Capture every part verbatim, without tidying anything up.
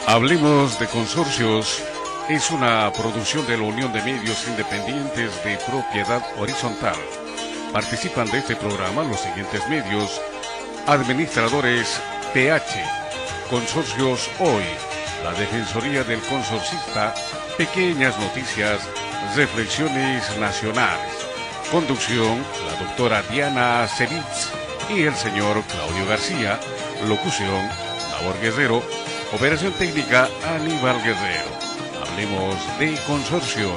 Hablemos de Consorcios es una producción de la Unión de Medios Independientes de Propiedad Horizontal. Participan de este programa los siguientes medios: Administradores P H, Consorcios Hoy, la Defensoría del Consorcista, Pequeñas Noticias, Reflexiones Nacionales. Conducción, la doctora Diana Sevitz y el señor Claudio García. Locución, Labor Guerrero. Operación técnica, Aníbal Guerrero. Hablemos de Consorcios.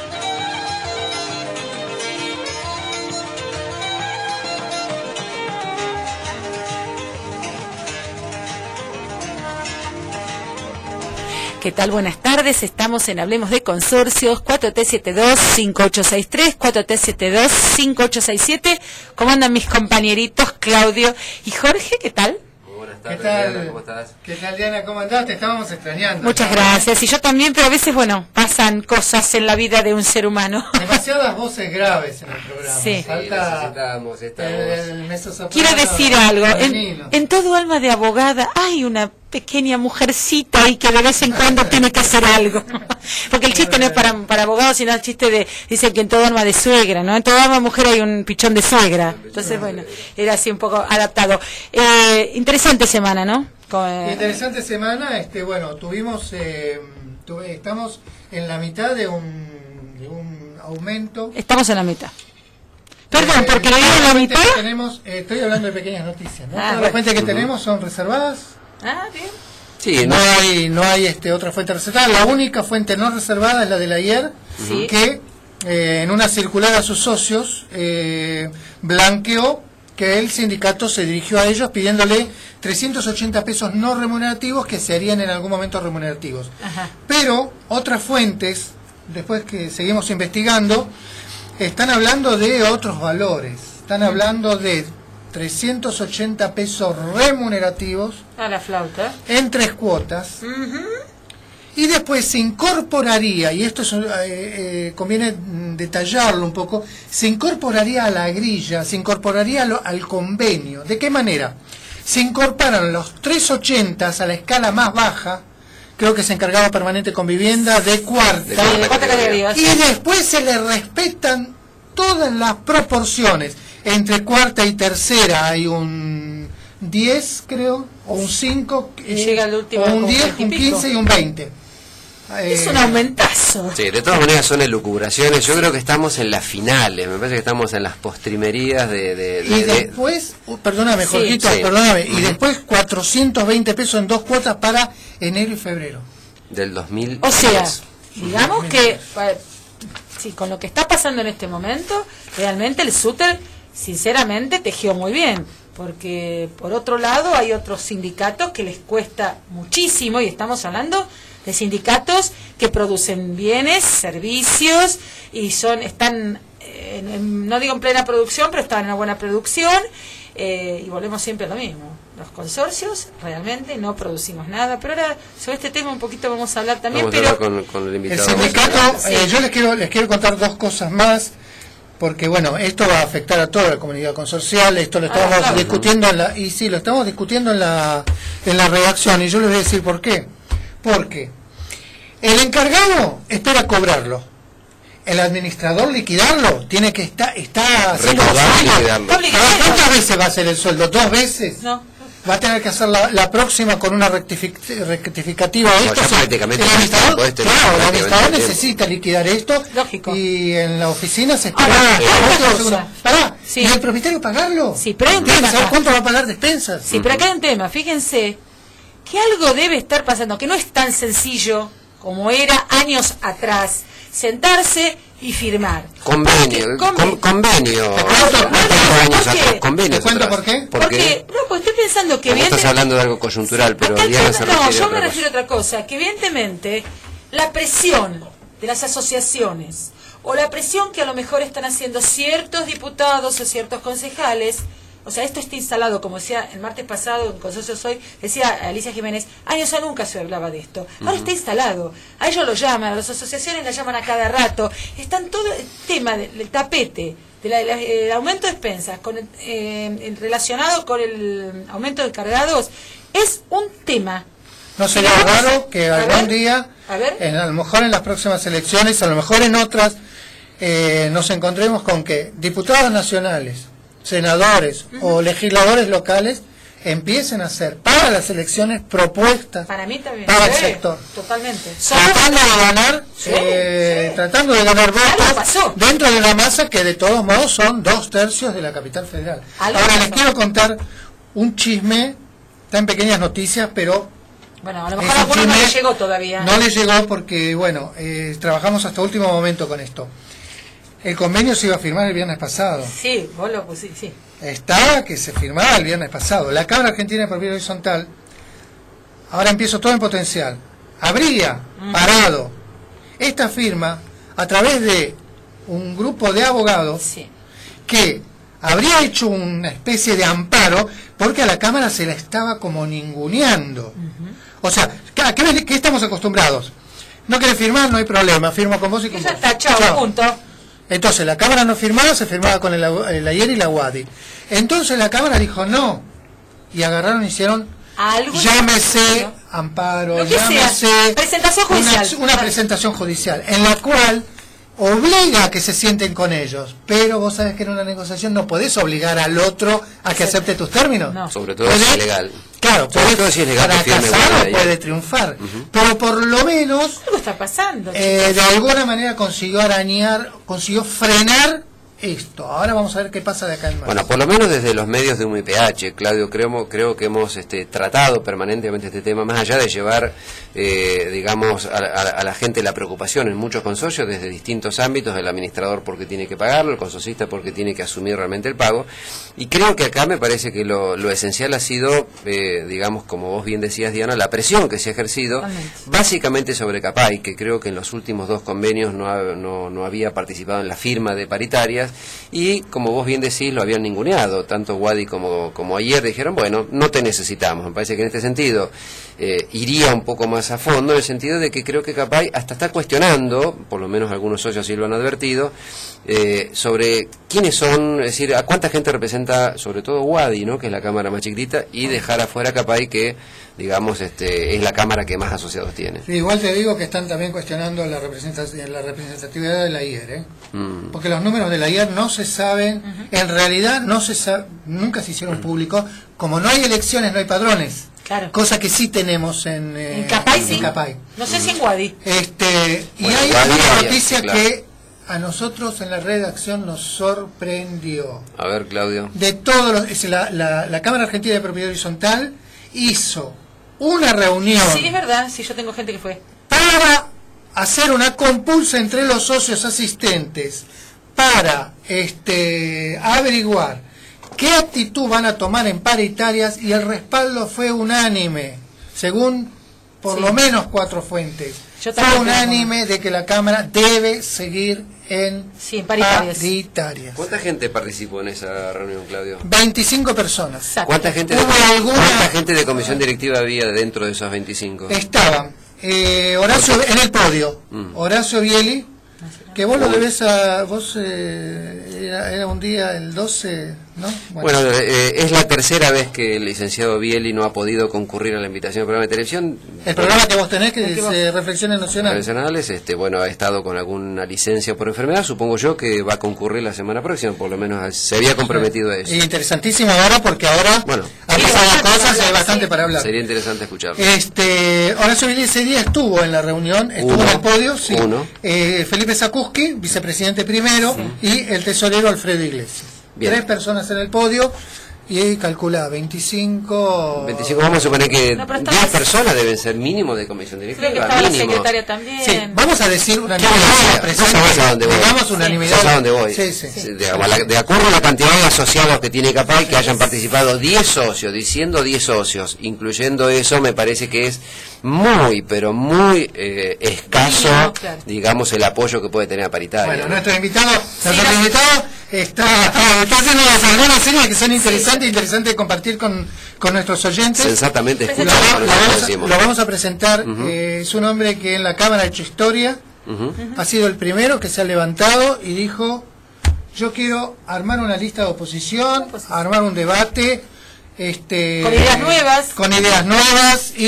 ¿Qué tal? Buenas tardes, estamos en Hablemos de Consorcios, cuatro tres siete dos, cinco ocho seis tres, cuatro tres siete dos, cinco ocho seis siete. ¿Cómo andan mis compañeritos Claudio y Jorge? ¿Qué tal? Buenas tardes, ¿Qué tal? Diana, ¿cómo estás? ¿Qué tal, Diana? ¿Cómo andás? Te estábamos extrañando. Muchas gracias, y yo también, pero a veces, bueno, pasan cosas en la vida de un ser humano. Demasiadas voces graves en el programa. Sí. Falta necesitamos esta el, voz. el mezzosoprano Quiero decir algo, en, femenino. en todo alma de abogada hay una pequeña mujercita ahí que de vez en cuando tiene que hacer algo. Porque el chiste no es para, para abogados, sino el chiste de, dicen que en todo alma de suegra, ¿no? En toda alma mujer hay un pichón de suegra. Entonces, bueno, era así un poco adaptado. Eh, interesante semana, ¿no? Con, eh, Interesante semana. Este, bueno, tuvimos, eh, tuve, estamos en la mitad de un, de un aumento. Estamos en la mitad. Perdón, Eh, porque le digo todas en las la mitad. fuentes que tenemos, eh, estoy hablando de pequeñas noticias, ¿no? Ah, Todas bueno. las fuentes que tenemos son reservadas. Ah, bien. Sí, No no, hay, no hay este, otra fuente reservada. La única fuente no reservada es la del ayer, Sí. que eh, en una circular a sus socios eh, blanqueó que el sindicato se dirigió a ellos pidiéndole trescientos ochenta pesos no remunerativos que se harían en algún momento remunerativos. Ajá. Pero otras fuentes, después que seguimos investigando, están hablando de otros valores. Están hablando de trescientos ochenta pesos remunerativos A la flauta. en tres cuotas. Ujú. Y después se incorporaría, y esto es, eh, eh, conviene mm, detallarlo un poco, se incorporaría a la grilla, se incorporaría a lo- al convenio. ¿De qué manera? Se incorporan los trescientos ochenta a la escala más baja, creo que es encargado permanente con vivienda, de cuarta, De Sí, de cuarta categoría. y después se le respetan todas las proporciones. Entre cuarta y tercera hay un diez, creo, o un cinco, Y llega el último o un con diez, veinte y un pico. quince y un veinte. Es Eh, un aumentazo. sí, de todas maneras son elucubraciones. Yo creo que estamos en las finales, me parece que estamos en las postrimerías de... de, de- Y de- después, uh, perdóname, Sí, Jorgito, sí. perdóname, y Ujú. después cuatrocientos veinte pesos en dos cuotas para enero y febrero. del dos mil O sea, diez. digamos que eh, sí, con lo que está pasando en este momento, realmente el SUTER, sinceramente, tejió muy bien. Porque, por otro lado, hay otros sindicatos que les cuesta muchísimo, y estamos hablando de sindicatos que producen bienes, servicios, y son están, eh, en- en- no digo en plena producción, pero están en una buena producción, eh, y volvemos siempre a lo mismo. Los consorcios realmente no producimos nada, pero ahora sobre este tema un poquito vamos a hablar también, Vamos a pero hablar con, con el El invitado. sindicato, Sí. eh, yo les quiero, les quiero contar dos cosas más, porque bueno, esto va a afectar a toda la comunidad consorcial, esto lo Ah, estamos claro. discutiendo en la, y sí, lo estamos discutiendo en la, en la redacción, y yo les voy a decir por qué. Porque el encargado espera cobrarlo, el administrador liquidarlo, tiene que estar, está haciendo Recaudar y sueldo. liquidarlo. Está obligado. ¿Cuántas veces va a hacer el sueldo? ¿Dos veces? no. Va a tener que hacer la, la próxima con una rectific- rectificativa de No, esto. ya o sea, prácticamente el administrador, podés tener claro, el prácticamente administrador tiempo. necesita liquidar esto. Lógico. Y en la oficina se espera. Ahora, Ah, otra otra cosa. segunda. Pará, Sí. ¿y el propietario pagarlo? Sí, pero hay un Tiene que tema saber acá. cuánto va a pagar despensas. Sí, pero acá hay un tema, fíjense que algo debe estar pasando, que no es tan sencillo como era años atrás, sentarse y firmar. Convenio, Porque- con- convenio. ¿Te cuento? Hace ¿Por años qué? atrás, convenios ¿Te cuento atrás. por qué? ¿Por Porque, qué? no, pues estoy pensando que Vos estás evidente- hablando de algo coyuntural, pero Acá el Diana tema- se no, refiere a yo otra me cosa. refiero a otra cosa, que evidentemente la presión de las asociaciones o la presión que a lo mejor están haciendo ciertos diputados o ciertos concejales, o sea, esto está instalado, como decía el martes pasado en Consorcios Hoy, decía Alicia Jiménez, años o nunca se hablaba de esto, ahora está instalado, a ellos lo llaman, a las asociaciones la llaman a cada rato, están todo el tema del, del tapete, del de la, el aumento de expensas con el, eh, el relacionado con el aumento de cargados, es un tema No sería Sí, vamos. raro que A algún ver, día, a ver. en, a lo mejor en las próximas elecciones, a lo mejor en otras, eh, nos encontremos con que diputados nacionales, senadores o legisladores locales empiecen a hacer para las elecciones propuestas Para mí también. para el Sí, sector. Totalmente. Somos- Tratando de ganar, Sí, eh, sí. tratando de ganar Algo votos pasó. dentro de la masa que de todos modos son dos tercios de la capital federal. Algo Ahora les pasó. quiero contar un chisme, está en pequeñas noticias, pero Bueno, a lo es mejor a un alguno no le chisme- llegó todavía. no le llegó porque, bueno, eh, trabajamos hasta último momento con esto. El convenio se iba a firmar el viernes pasado. Sí, vos lo pusiste, sí. Estaba que se firmaba el viernes pasado. La Cámara Argentina de Propiedad Horizontal, ahora empiezo todo en potencial, habría parado esta firma a través de un grupo de abogados Sí. que habría hecho una especie de amparo porque a la Cámara se la estaba como ninguneando. O sea, ¿a qué, qué estamos acostumbrados? No querés firmar, no hay problema, firmo con vos y con Y ya vos. está, chao, Chao. punto. Entonces la Cámara no firmaba, se firmaba con el, el ayer y la UADI. Entonces la Cámara dijo no, y agarraron y hicieron, Algo llámese ¿no? amparo, Lo que sea, llámese presentación una, judicial. una presentación judicial, en la cual obliga a que se sienten con ellos, pero vos sabés que en una negociación no podés obligar al otro a que acepte tus términos. No. Sobre todo si Puede- es legal. Claro, Sobre puede todo si es legal que firme fracasar Guardia o ahí. puede triunfar, pero por lo menos Algo está pasando. eh, de alguna manera consiguió arañar, consiguió frenar esto. Ahora vamos a ver qué pasa de acá en más. Bueno, por lo menos desde los medios de U M P H, Claudio, creo, creo que hemos este, tratado permanentemente este tema, más allá de llevar, eh, digamos, a, a- a la gente la preocupación en muchos consorcios desde distintos ámbitos, el administrador porque tiene que pagarlo, el consorcista porque tiene que asumir realmente el pago, y creo que acá me parece que lo, lo esencial ha sido, eh, digamos, como vos bien decías, Diana, la presión que se ha ejercido, Totalmente. básicamente sobre CAPAI, que creo que en los últimos dos convenios no, ha- no, no había participado en la firma de paritarias, y como vos bien decís, lo habían ninguneado, tanto Wadi como, como ayer dijeron, bueno, no te necesitamos. Me parece que en este sentido eh, iría un poco más a fondo, en el sentido de que creo que CAPAI hasta está cuestionando, por lo menos algunos socios sí lo han advertido, eh, sobre quiénes son, es decir, a cuánta gente representa, sobre todo Wadi, ¿no?, que es la cámara más chiquitita, y dejar afuera CAPAI, que digamos este es la cámara que más asociados tiene. Sí, igual te digo que están también cuestionando la, representación, la representatividad de la I E R, ¿eh? Mm. Porque los números de la I E R no se saben, en realidad no se sa- nunca se hicieron públicos, como no hay elecciones no hay padrones, Claro. cosa que sí tenemos en, eh, En Capay en sí. Capay. No sé si en Guadi. Este, y Bueno, hay igual una había, noticia claro. que a nosotros en la redacción nos sorprendió. A ver, Claudio. De todos los, es la, la, la Cámara Argentina de Propiedad Horizontal hizo una reunión Sí, es verdad, sí, yo tengo gente que fue. para hacer una compulsa entre los socios asistentes para este averiguar qué actitud van a tomar en paritarias, y el respaldo fue unánime, según por Sí. lo menos cuatro fuentes. Yo Fue también unánime de que la Cámara debe seguir en Sí, en paritarias. paritarias. ¿Cuánta gente participó en esa reunión, Claudio? veinticinco personas. Exacto. ¿Cuánta gente, de, ¿Hubo alguna- ¿Cuánta gente de comisión directiva había dentro de esos veinticinco? Estaban eh, Horacio en el podio, Mm. Horacio Bieli, que vos lo Uy. debes a vos eh, era, era un día el doce, ¿no? Bueno, eh, es la tercera vez que el licenciado Bieli no ha podido concurrir a la invitación al programa de televisión. el programa que vos tenés, que El que es vos- eh, Reflexiones Nacionales. Profesionales, este, bueno, ha estado con alguna licencia por enfermedad, supongo yo que va a concurrir la semana próxima, por lo menos se había comprometido a eso. Y interesantísimo ahora, porque ahora Bueno. han Sí, pasado bastante cosas, para hay hablar, bastante sí. para hablar. Sería interesante escucharlo. Este, Horacio Bieli ese día estuvo en la reunión, estuvo Uno. en el podio, sí. Uno. Eh, Felipe Sakuski, vicepresidente primero, y el tesorero Alfredo Iglesias. Bien. Tres personas en el podio, y calcula veinticinco... veinticinco, vamos a suponer que No, pero diez estamos- personas deben ser mínimo de comisión Creo que directiva, estaba la mínimo. secretaria también. Sí, vamos a decir una ¿Qué voy a decir? presente, No sabes a dónde voy. digamos Sí. unanimidad. ¿Sabes a dónde voy? Sí, sí. Sí, digamos, la- de acuerdo a la cantidad de asociados que tiene CAPAI, que hayan participado diez socios, diciendo diez socios, incluyendo eso, me parece que es muy, pero muy eh, escaso, Mínimo, claro. digamos, el apoyo que puede tener a paritaria. Bueno, ¿no? nuestro invitado, nuestro gracias. invitado está, está haciendo algunas series que son interesantes, interesantes de compartir con, con nuestros oyentes. Sensatamente Lo, escucha, Presenta- por lo eso lo vamos, a, decimos. lo vamos a presentar. eh, es un hombre que en la Cámara ha hecho historia, Ujú. ha sido el primero que se ha levantado y dijo: yo quiero armar una lista de oposición, Oposición. armar un debate, este, Con ideas nuevas. con ideas nuevas, y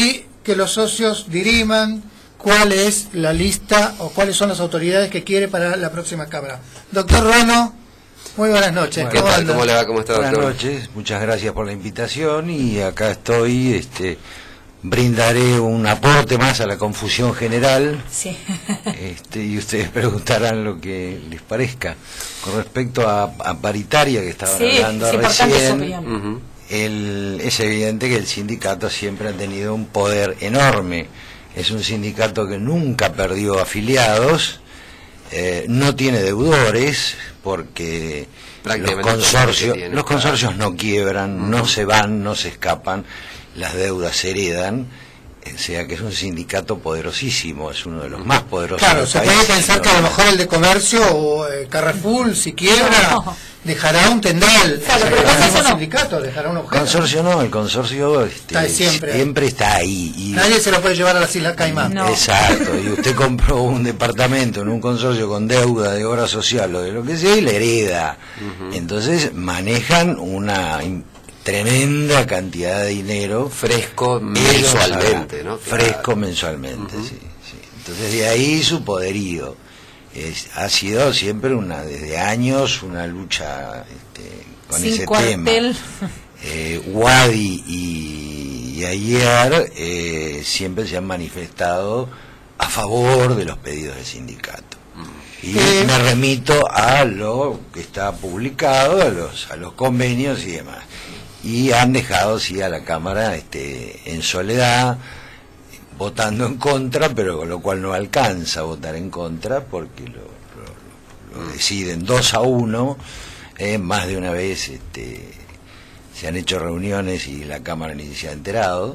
que los socios diriman cuál es la lista o cuáles son las autoridades que quiere para la próxima Cámara. Doctor Ruano, muy buenas noches. Bueno, ¿Qué tal? ¿Cómo le va? ¿Cómo está, doctor? Buenas noches, muchas gracias por la invitación y acá estoy, este, brindaré un aporte más a la confusión general. Sí. Este, y ustedes preguntarán lo que les parezca. Con respecto a, a paritaria que estaban sí, hablando sí, recién, Uh-huh. el, es evidente que el sindicato siempre ha tenido un poder enorme. Es un sindicato que nunca perdió afiliados, eh, no tiene deudores porque los consorcios, tiene, los consorcios claro. no quiebran, uh-huh. no se van, no se escapan, las deudas se heredan. O sea que es un sindicato poderosísimo, es uno de los más poderosos. Claro, del se país, puede pensar que a lo mejor el de comercio o eh, Carrefour, si quiebra, no. dejará un tendal. Claro, o sea, pero el consorcio no. no. sindicato dejará un objeto. Consorcio no, el consorcio este, está siempre. siempre está ahí. Y nadie se lo puede llevar a las Islas Caimán. No. Exacto, y usted compró un departamento en un consorcio con deuda de obra social o de lo que sea y le hereda. Uh-huh. Entonces manejan una tremenda cantidad de dinero fresco mensualmente, ¿no? Fresco claro. mensualmente, uh-huh. sí, sí. Entonces de ahí su poderío. Es, ha sido siempre una, desde años, una lucha este, con Sin ese cuartel. tema. Eh, Wadi y, y ayer eh, siempre se han manifestado a favor de los pedidos del sindicato. Y eh, me remito a lo que está publicado, a los, a los convenios y demás. Y han dejado sí a la Cámara este en soledad votando en contra, pero con lo cual no alcanza a votar en contra porque lo, lo, lo deciden dos a uno. Eh, más de una vez este se han hecho reuniones y la Cámara ni se ha enterado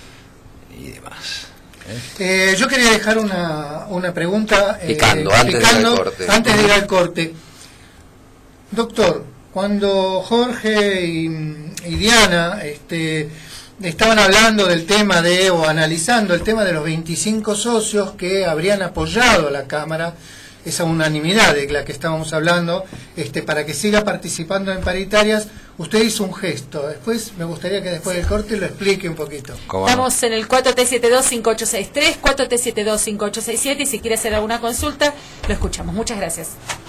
y demás. ¿eh? Eh, yo quería dejar una, una pregunta eh, picando, antes, picando de ir al corte. antes de ir al corte. Doctor, cuando Jorge y, y Diana este, estaban hablando del tema de, o analizando el tema de los veinticinco socios que habrían apoyado a la Cámara, esa unanimidad de la que estábamos hablando, este, para que siga participando en paritarias, usted hizo un gesto. Después me gustaría que después del corte lo explique un poquito. Estamos en el cuatro T siete dos cinco ocho seis tres, cuatro T siete dos cinco ocho seis siete y si quiere hacer alguna consulta, lo escuchamos. Muchas gracias.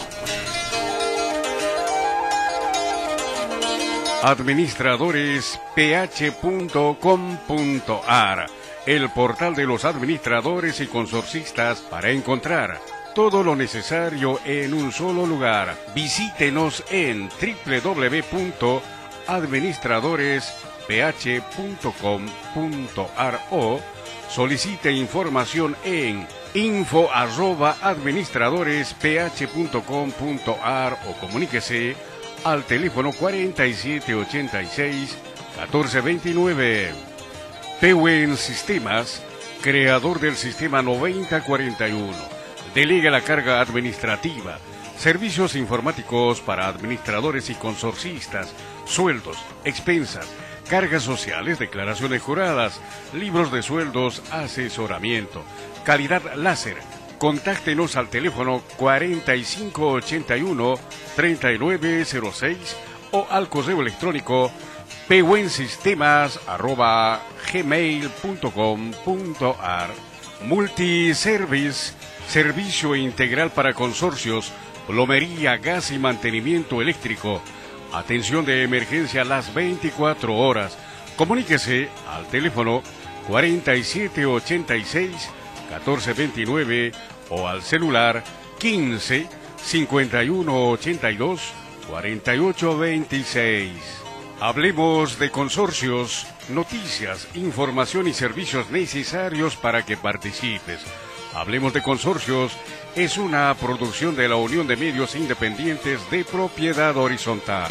administradores p h punto com punto a r, el portal de los administradores y consorcistas para encontrar todo lo necesario en un solo lugar. Visítenos en w w w punto administradores p h punto com punto a r o solicite información en info arroba administradores p h punto com punto a r o comuníquese al teléfono cuarenta y siete ochenta y seis catorce veintinueve. Pewen Sistemas, creador del sistema noventa cuarenta y uno, delega la carga administrativa, servicios informáticos para administradores y consorcistas, sueldos, expensas, cargas sociales, declaraciones juradas, libros de sueldos, asesoramiento, calidad láser. Contáctenos al teléfono cuarenta y cinco ochenta y uno treinta y nueve cero seis o al correo electrónico pewensistemas arroba gmail punto com punto a r. Multiservice, servicio integral para consorcios, plomería, gas y mantenimiento eléctrico. Atención de emergencia las veinticuatro horas. Comuníquese al teléfono cuarenta y siete ochenta y seis catorce veintinueve o al celular quince cincuenta y uno ochenta y dos cuarenta y ocho veintiséis. Hablemos de consorcios, noticias, información y servicios necesarios para que participes. Hablemos de consorcios es una producción de la Unión de Medios Independientes de Propiedad Horizontal.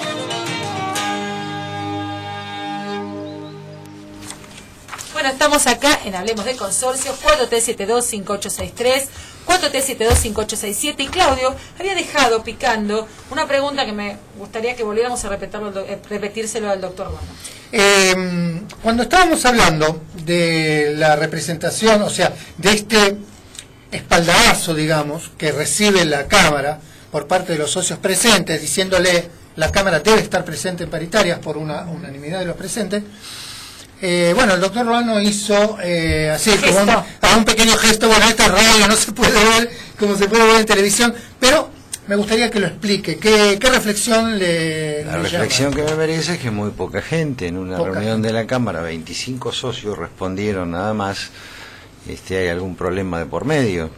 Bueno, estamos acá en Hablemos de Consorcios, cuatro T siete dos cinco ocho seis tres, cuatro T siete dos cinco ocho seis siete, y Claudio había dejado picando una pregunta que me gustaría que volviéramos a repetirlo, repetírselo al doctor Ruano. Eh, cuando estábamos hablando de la representación, o sea, de este espaldarazo, digamos, que recibe la Cámara por parte de los socios presentes, diciéndole la Cámara debe estar presente en paritarias por una unanimidad de los presentes, Eh, bueno, el doctor Ruano hizo eh, así, como un, a un pequeño gesto. Bueno, esta radio no se puede ver como se puede ver en televisión, pero me gustaría que lo explique. ¿Qué, qué reflexión le La le reflexión llama? que me merece es que muy poca gente, en una Poca reunión gente. de la Cámara, veinticinco socios respondieron nada más. Este, ¿hay algún problema de por medio?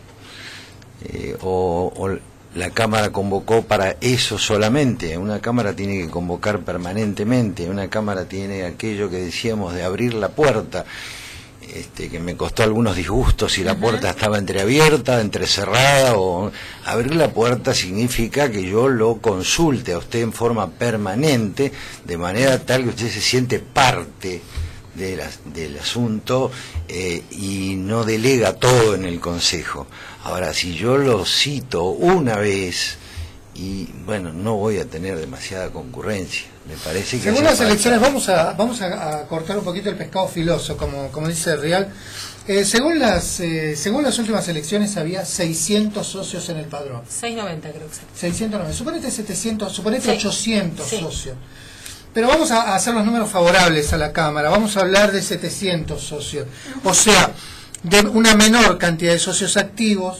Eh, o, o la Cámara convocó para eso solamente. Una Cámara tiene que convocar permanentemente. Una Cámara tiene aquello que decíamos de abrir la puerta, este, que me costó algunos disgustos si la puerta estaba entreabierta, entrecerrada. O abrir la puerta significa que yo lo consulte a usted en forma permanente, de manera tal que usted se siente parte de la, del asunto eh, y no delega todo en el Consejo. Ahora, si yo lo cito una vez, y bueno, no voy a tener demasiada concurrencia, me parece que... Según hace las falta- elecciones, vamos a vamos a, a cortar un poquito el pescado filoso, como, como dice Real. Eh, según las eh, según las últimas elecciones había seiscientos socios en el padrón. seiscientos noventa creo que sí. seiscientos noventa. Suponete setecientos, suponete Sí. ochocientos Sí. socios. Pero vamos a a hacer los números favorables a la Cámara. Vamos a hablar de setecientos socios. O sea, de una menor cantidad de socios activos,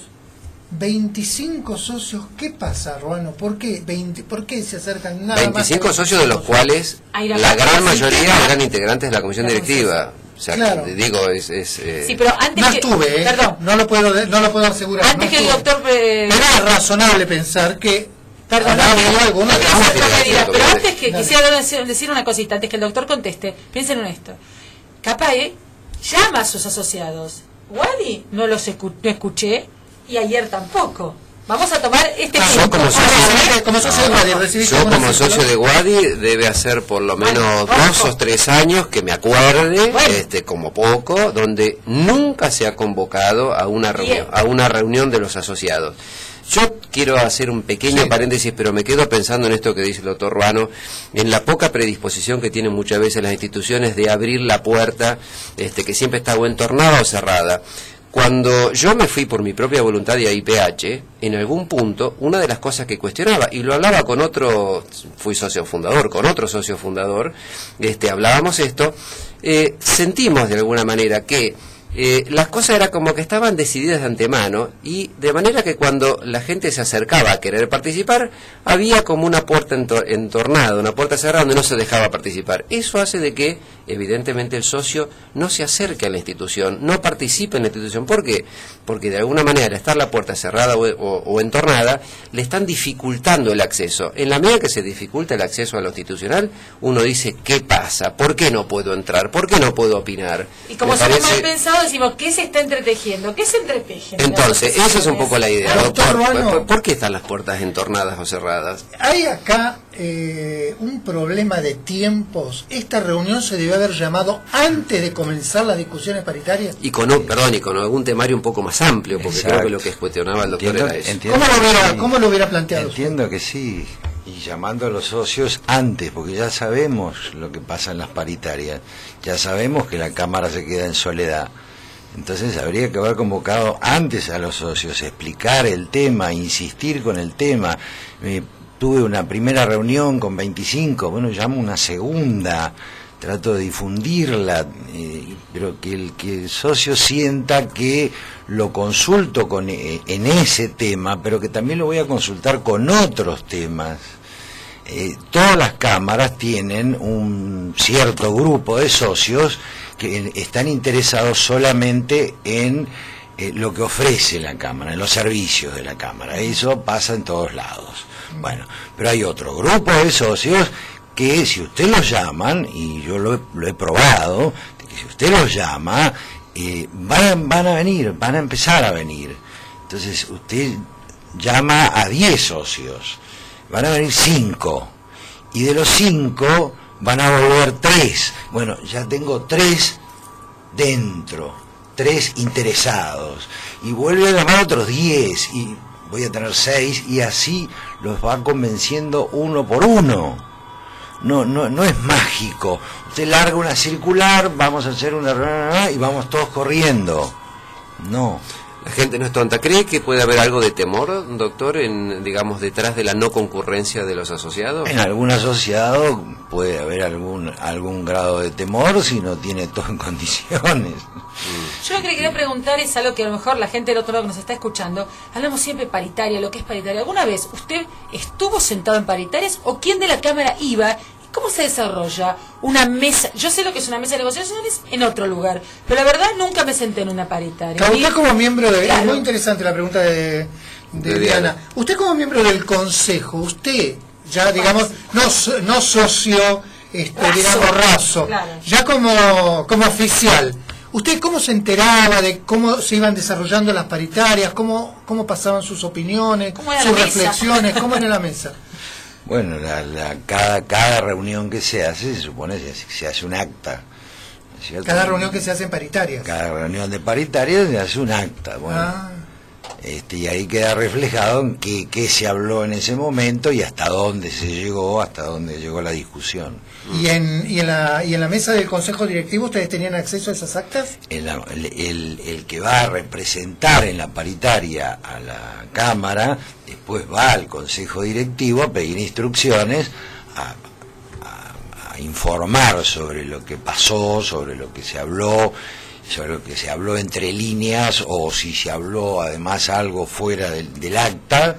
veinticinco socios. ¿Qué pasa, Ruano? ¿Por qué veinte? ¿Por qué se acercan nada más? veinticinco a socios, de los cuales Ahí la la gran participa. mayoría eran integrantes de la comisión La directiva. O sea, Claro. digo, es... es eh, Sí, pero antes No que, estuve, ¿eh? perdón, no lo puedo de- no lo puedo asegurar. antes no que el estuve. doctor eh, Pero es razonable pensar que Perdón, habrá habido algunos que no, no no, tiene no me digas, acento, pero pero- antes que Dale. quisiera decir- decir una cosita, antes que el doctor conteste, piensen en esto. Capaz, ¿eh? Llama a sus asociados. Wadi no los escu- no escuché y ayer tampoco. Vamos a tomar este Ah, yo punto. como socio- Ahora, ¿eh? como socio de Wadi, recibiste Yo alguna como circular? socio de Wadi debe hacer por lo menos Bueno, dos ojo. o tres años que me acuerde, Bueno. este, como poco, donde nunca se ha convocado a una reunión, Bien. a una reunión de los asociados. Yo quiero hacer un pequeño Sí. paréntesis, pero me quedo pensando en esto que dice el doctor Ruano, en la poca predisposición que tienen muchas veces las instituciones de abrir la puerta, este, que siempre está o entornada o cerrada. Cuando yo me fui por mi propia voluntad de I P H, en algún punto, una de las cosas que cuestionaba, y lo hablaba con otro, fui socio fundador, con otro socio fundador, este, hablábamos esto, eh, sentimos de alguna manera que eh, las cosas eran como que estaban decididas de antemano, y de manera que cuando la gente se acercaba a querer participar, había como una puerta entor- entornada, una puerta cerrada donde no se dejaba participar. Eso hace de que, evidentemente, el socio no se acerque a la institución, no participe en la institución. ¿Por qué? Porque de alguna manera, al estar la puerta cerrada o, o- o entornada, le están dificultando el acceso. En la medida que se dificulta el acceso a lo institucional, uno dice, ¿qué pasa? ¿Por qué no puedo entrar? ¿Por qué no puedo opinar? Y como Me somos parece- mal pensados, decimos, ¿qué se está entretejiendo? ¿Qué se entreteje? Entonces, esa es un poco la idea, Doctor doctor. Ruano. ¿Por, por qué están las puertas entornadas o cerradas? Hay acá eh, un problema de tiempos. Esta reunión se debió haber llamado antes de comenzar las discusiones paritarias. Y con, un- perdón, y con algún temario un poco más amplio, porque Exacto. creo que lo que cuestionaba el doctor Entiendo- era eso. entiendo ¿Cómo lo que hubiera, sí. cómo lo hubiera planteado usted? Entiendo que sí, y llamando a los socios antes, porque ya sabemos lo que pasa en las paritarias, ya sabemos que la Cámara se queda en soledad. Entonces habría que haber convocado antes a los socios, explicar el tema, insistir con el tema. Eh, tuve una primera reunión con veinticinco, bueno, llamo una segunda, trato de difundirla, eh, pero que el, que el socio sienta que lo consulto con, eh, en ese tema, pero que también lo voy a consultar con otros temas. Eh, todas las cámaras tienen un cierto grupo de socios que están interesados solamente en eh, lo que ofrece la Cámara, en los servicios de la Cámara. Eso pasa en todos lados. Bueno, pero hay otro grupo de socios que si usted los llaman, y yo lo he, lo he probado, que si usted los llama, eh, van, van a venir, van a empezar a venir. Entonces usted llama a diez socios, van a venir cinco, y de los cinco van a volver tres. Bueno, ya tengo tres dentro, tres interesados, y vuelve a llamar a otros diez, y voy a tener seis, y así los va convenciendo uno por uno. No, no, no es mágico. Usted larga una circular, vamos a hacer una reunión y vamos todos corriendo. No. La gente no es tonta. ¿Cree que puede haber algo de temor, doctor, en, digamos, detrás de la no concurrencia de los asociados? En algún asociado puede haber algún algún grado de temor si no tiene todo en condiciones. Yo lo que le quería preguntar es algo que a lo mejor la gente del otro lado que nos está escuchando, hablamos siempre paritaria, lo que es paritaria. ¿Alguna vez usted estuvo sentado en paritarias o quién de la Cámara iba? ¿Cómo se desarrolla una mesa? Yo sé lo que es una mesa de negociaciones en otro lugar, pero la verdad nunca me senté en una paritaria. Claro, usted como miembro de... Claro. Es muy interesante la pregunta de, de, De Diana. Diana. Usted como miembro del Consejo, usted ya digamos, no, so- no socio, este, Raso. digamos, raso, Claro. ya como, como oficial, ¿usted cómo se enteraba de cómo se iban desarrollando las paritarias? ¿Cómo, cómo pasaban sus opiniones, ¿Cómo era sus la mesa? reflexiones? ¿Cómo era la mesa? Bueno, la, la, cada, cada reunión que se hace, se supone que se, se hace un acta. ¿no es cierto? Cada reunión que se hace en paritarias. Cada reunión de paritarias se hace un acta. Bueno, Ah. este, y ahí queda reflejado en qué, qué se habló en ese momento y hasta dónde se llegó, hasta dónde llegó la discusión. ¿Y en, y, en la, ¿Y en la mesa del Consejo Directivo ustedes tenían acceso a esas actas? El, el, el, el que va a representar en la paritaria a la Cámara, después va al Consejo Directivo a pedir instrucciones, a, a, a informar sobre lo que pasó, sobre lo que se habló, sobre lo que se habló entre líneas o si se habló además algo fuera del, del acta,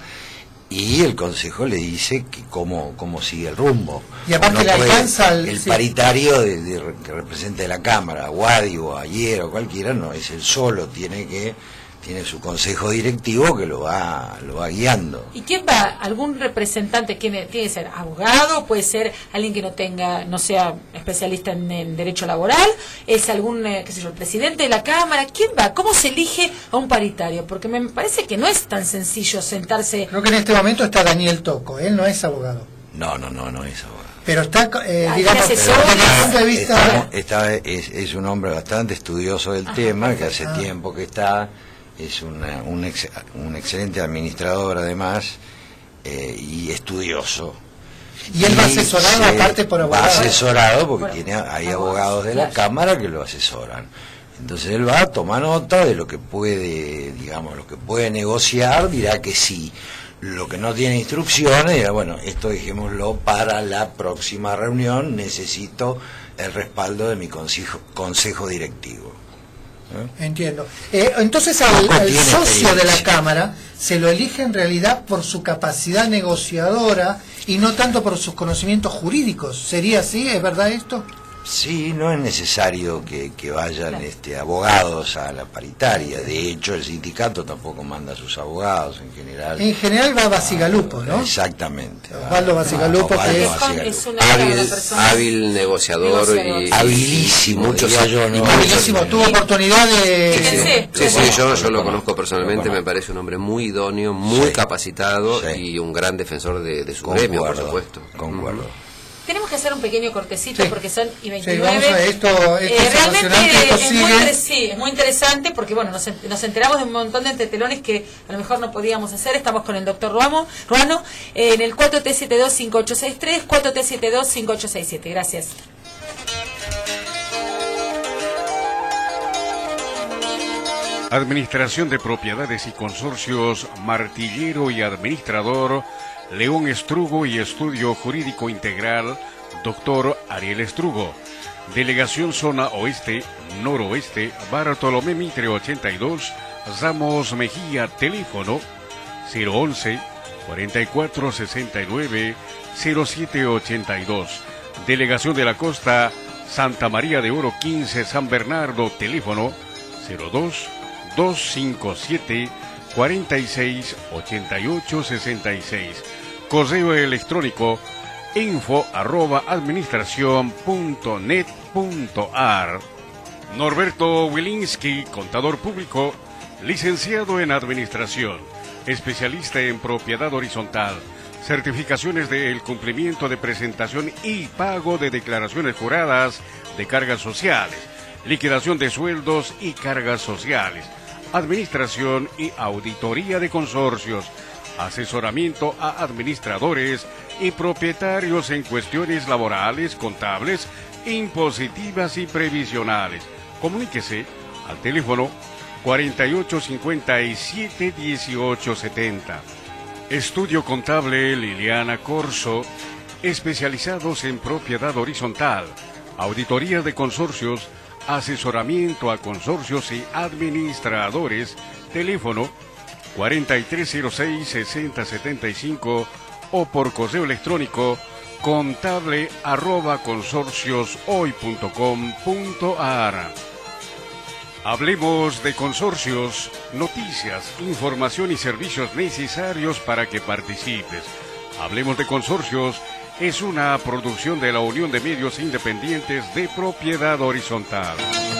y el Consejo le dice que cómo, cómo sigue el rumbo. Y aparte No le puede- alcanza al- el sí. paritario de, de- que represente la Cámara, Guadi o Ayer o cualquiera, no es él solo, tiene que tiene su consejo directivo que lo va lo va guiando. ¿Y quién va? ¿Algún representante? ¿Quién es? ¿Tiene que ser abogado? ¿Puede ser alguien que no tenga, no sea especialista en, en derecho laboral? ¿Es algún, eh, qué sé yo, el presidente de la Cámara? ¿Quién va? ¿Cómo se elige a un paritario? Porque me parece que no es tan sencillo sentarse. Creo que en este momento está Daniel Toco, él no es abogado. No, no, no, no es abogado. Pero está, eh, Hay digamos, asesores. desde el punto de vista... Está- está- es, es un hombre bastante estudioso del Ajá, tema, que hace Ah. tiempo que está, es una- un, ex- un excelente administrador además, eh, y estudioso. Y él va Y asesorado se- aparte por Va abogados. asesorado porque Por- tiene, hay abogados, abogados de la claro. Cámara que lo asesoran. Entonces él va, toma nota de lo que puede, digamos, lo que puede negociar, dirá que sí. Lo que no tiene instrucciones, dirá, bueno, esto dejémoslo para la próxima reunión, necesito el respaldo de mi consejo, consejo directivo. ¿Eh? Entiendo. Eh, entonces al, Toco al tiene socio de la experiencia. Cámara se lo elige en realidad por su capacidad negociadora y no tanto por sus conocimientos jurídicos. ¿Sería así? ¿Es verdad esto? Sí, no es necesario que, que vayan Claro. este, abogados a la paritaria. De hecho, el sindicato tampoco manda a sus abogados en general. En general va a Basigalupo, ¿no? Exactamente. Osvaldo Basigalupo, Osvaldo que es- Basigalupo. Es una de Hábil, las personas- hábil negociador Negociador. y Habilísimo, muchos diría yo, y ¿no? muchos- Habilísimo, tuvo oportunidad de... Sí, sí, Fíjense. sí, sí, yo, yo lo Lo conozco personalmente, lo me conozco. parece un hombre muy idóneo, muy Sí. capacitado Sí. y un gran defensor de, de su gremio, por Concuerdo, supuesto. concuerdo. Tenemos que hacer un pequeño cortecito Sí. porque son y Sí, veintinueve. vamos a esto, esto Eh, es realmente emocionante, esto es muy, sigue. inter- sí, es muy interesante porque bueno, nos, en- nos enteramos de un montón de entretelones que a lo mejor no podíamos hacer. Estamos con el doctor Ruamo, Ruano eh, en el cuatro T siete dos cinco ocho seis tres, cuatro T siete dos cinco ocho seis siete. Gracias. Administración de Propiedades y Consorcios, Martillero y Administrador, León Estrugo y Estudio Jurídico Integral, doctor Ariel Estrugo. Delegación Zona Oeste, Noroeste, Bartolomé Mitre ochenta y dos, Ramos Mejía, teléfono cero once, cuarenta y cuatro sesenta y nueve, cero siete ochenta y dos. Delegación de la Costa, Santa María de Oro quince, San Bernardo, teléfono cero dos, dos cinco siete, cuarenta y seis, ochenta y ocho sesenta y seis. Correo electrónico info arroba administración punto net punto ar. Norberto Wilinski, contador público, licenciado en administración, especialista en propiedad horizontal, certificaciones de el cumplimiento de presentación y pago de declaraciones juradas de cargas sociales, liquidación de sueldos y cargas sociales, administración y auditoría de consorcios, asesoramiento a administradores y propietarios en cuestiones laborales, contables, impositivas y previsionales. Comuníquese al teléfono cuarenta y ocho cincuenta y siete dieciocho setenta. Estudio Contable Liliana Corso, especializados en propiedad horizontal, auditoría de consorcios, asesoramiento a consorcios y administradores. Teléfono cuarenta y tres cero seis sesenta setenta y cinco o por correo electrónico contable arroba consorcios hoy punto com punto ar. Hablemos de consorcios, noticias, información y servicios necesarios para que participes. Hablemos de consorcios es una producción de la Unión de Medios Independientes de Propiedad Horizontal.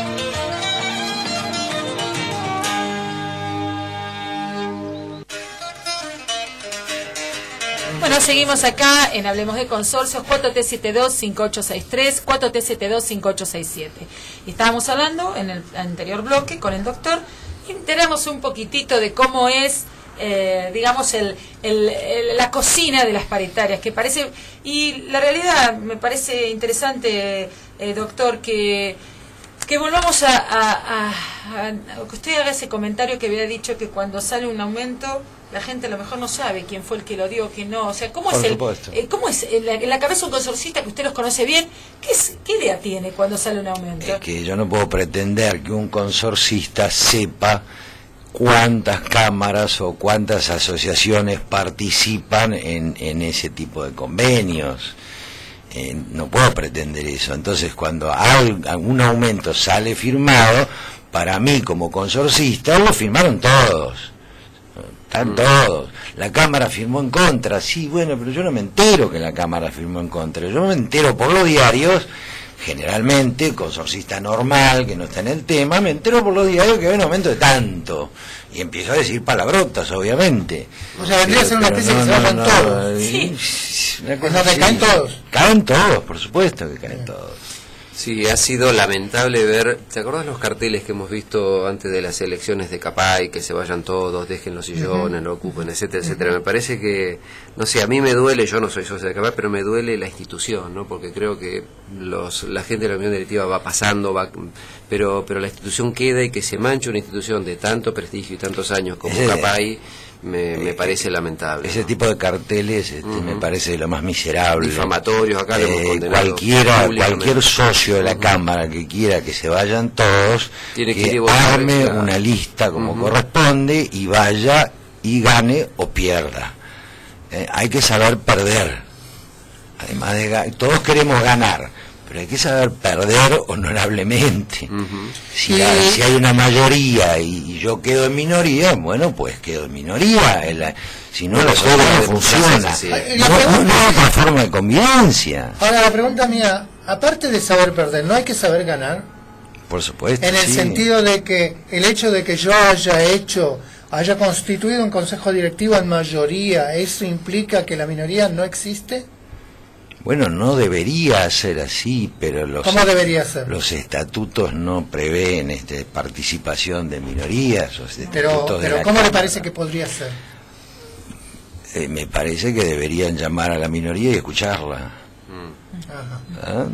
Bueno, seguimos acá en Hablemos de Consorcios, cuatro T setenta y dos cincuenta y ocho sesenta y tres, cuatro T setenta y dos cincuenta y ocho sesenta y siete. Y estábamos hablando en el anterior bloque con el doctor y enteramos un poquitito de cómo es, eh, digamos, el, el, el, la cocina de las paritarias, que parece, y la realidad me parece interesante, eh, doctor, que, que volvamos a, a, a, a, a que usted haga ese comentario que había dicho que cuando sale un aumento la gente a lo mejor no sabe quién fue el que lo dio, quién no. O sea, ¿cómo Por es el, supuesto. eh, cómo es en la, en la cabeza un consorcista que usted los conoce bien? ¿Qué, es, ¿Qué idea tiene cuando sale un aumento? Es que yo no puedo pretender que un consorcista sepa cuántas cámaras o cuántas asociaciones participan en, en ese tipo de convenios. Eh, no puedo pretender eso. Entonces, cuando algún aumento sale firmado, para mí como consorcista lo firmaron todos. Están todos. La Cámara firmó en contra. Sí, bueno, pero yo no me entero que la Cámara firmó en contra. Yo me entero por los diarios, generalmente, consorcista normal, que no está en el tema, me entero por los diarios que hay un aumento de tanto. Y empiezo a decir palabrotas, obviamente. O sea, vendría a ser una especie no, que se no, vayan no, todos. Sí. Una cosa O sea, que así. caen todos. Caen todos, por supuesto que caen todos. Sí, ha sido lamentable ver, ¿te acordás los carteles que hemos visto antes de las elecciones de Capay, que se vayan todos, dejen los sillones, no ocupen, etcétera, etcétera? Me parece que, no sé, a mí me duele, yo no soy socio de Capay, pero me duele la institución, ¿no? Porque creo que los la gente de la Unión Directiva va pasando, va, pero pero la institución queda, y que se manche una institución de tanto prestigio y tantos años como Ese- Capay, me, me parece lamentable. Ese ¿no? tipo de carteles este, Ujú. me parece de lo más miserable. Difamatorios, acá lo hemos Eh, condenado cualquiera, públicamente. cualquier socio de la Ujú. Cámara que quiera que se vayan todos, Tiene que que ir y votar, arme claro. una lista como Ujú. corresponde y vaya y gane o pierda. Eh, hay que saber perder. Además de ga- todos queremos ganar, pero hay que saber perder honorablemente. Ujú. Si, Y- hay, si hay una mayoría y, y yo quedo en minoría, bueno, pues quedo en minoría. El- si no, Bueno, la eso cosa es no de funciona. democracia, sí. Eh, No, la pregunta- no, no hay otra forma de convivencia. Ahora, la pregunta mía, aparte de saber perder, ¿no hay que saber ganar? Por supuesto. En el sí. sentido de que el hecho de que yo haya hecho, haya constituido un consejo directivo en mayoría, ¿eso implica que la minoría no existe? Bueno, no debería ser así, pero los, ¿Cómo debería ser? los estatutos no prevén este, participación de minorías. Los Pero, estatutos de pero la ¿cómo le Cámara. parece que podría ser? Eh, me parece que deberían llamar a la minoría y escucharla. Mm. Ajá. ¿Ah?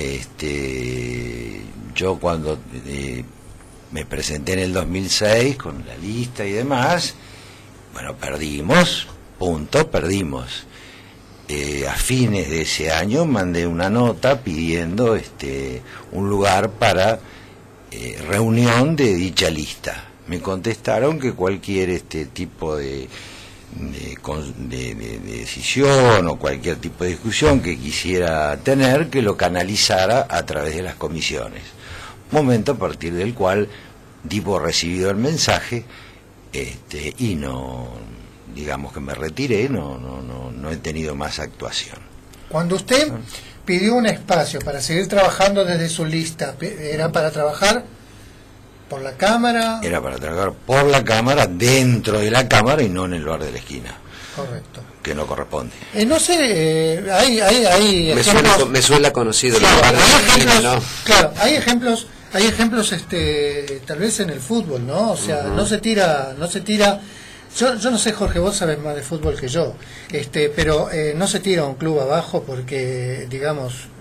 Este, yo cuando eh, me presenté en el dos mil seis con la lista y demás, bueno, perdimos, punto, perdimos. Eh, a fines de ese año mandé una nota pidiendo este un lugar para eh, reunión de dicha lista. Me contestaron que cualquier este tipo de De, con- de, de- de decisión o cualquier tipo de discusión que quisiera tener, que lo canalizara a través de las comisiones. Momento a partir del cual di por recibido el mensaje este, y no, digamos que me retiré, no, no, no, no he tenido más actuación. Cuando usted pidió un espacio para seguir trabajando desde su lista, ¿era para trabajar por la Cámara? Era para trabajar por la Cámara, dentro de la Cámara y no en el lugar de la esquina, Correcto. que no corresponde. Eh, no sé, eh, hay, hay, hay Me ejemplos... suena, me suena conocido, Claro, la verdad, hay ejemplos, ¿no? claro, hay ejemplos, hay ejemplos, este, tal vez en el fútbol, ¿no? O sea, Ujú. no se tira, no se tira. Yo, yo no sé, Jorge, vos sabés más de fútbol que yo, este, pero eh, no se tira un club abajo porque, digamos,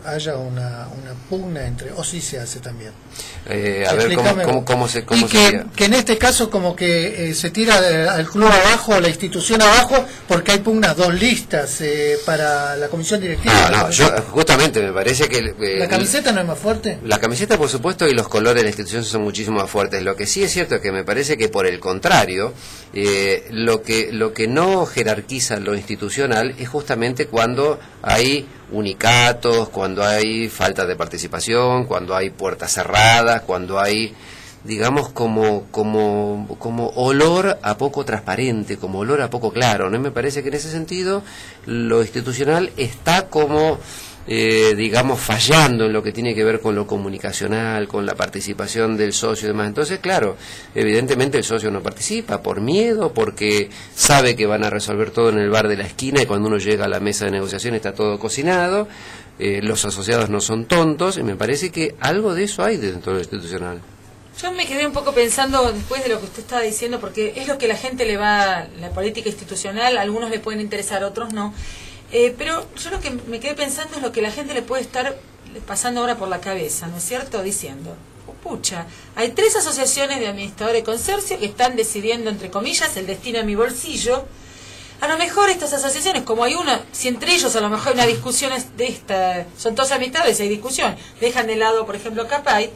haya una, una pugna entre, o sí se hace también. Eh, a ver cómo, cómo, cómo se cómo y que, sería. que en este caso como que eh, se tira de, al club abajo, la institución abajo, porque hay pugnas dos listas eh, para la comisión directiva. Ah, no, yo justamente me parece que eh, la camiseta no es más fuerte. La camiseta, por supuesto, y los colores de la institución son muchísimo más fuertes. Lo que sí es cierto es que me parece que por el contrario, eh, lo que lo que no jerarquiza lo institucional es justamente cuando hay unicatos, cuando hay falta de participación, cuando hay puertas cerradas, cuando hay, digamos, como como como olor a poco transparente, como olor a poco claro, ¿no? Me parece que en ese sentido lo institucional está como eh, digamos fallando en lo que tiene que ver con lo comunicacional, con la participación del socio y demás. Entonces, claro, evidentemente el socio no participa por miedo, porque sabe que van a resolver todo en el bar de la esquina y cuando uno llega a la mesa de negociación está todo cocinado. Eh, los asociados no son tontos y me parece que algo de eso hay dentro de lo institucional. Yo me quedé un poco pensando después de lo que usted estaba diciendo, porque es lo que la gente le va, la política institucional, a algunos le pueden interesar, a otros no. Eh, pero yo lo que me quedé pensando es lo que la gente le puede estar pasando ahora por la cabeza, ¿no es cierto? Diciendo, oh, pucha, hay tres asociaciones de administradores de consorcio que están decidiendo, entre comillas, el destino de mi bolsillo. A lo mejor estas asociaciones, como hay una, si entre ellos a lo mejor hay una discusión de esta, son todos administradores, hay discusión, dejan de lado, por ejemplo, Capay.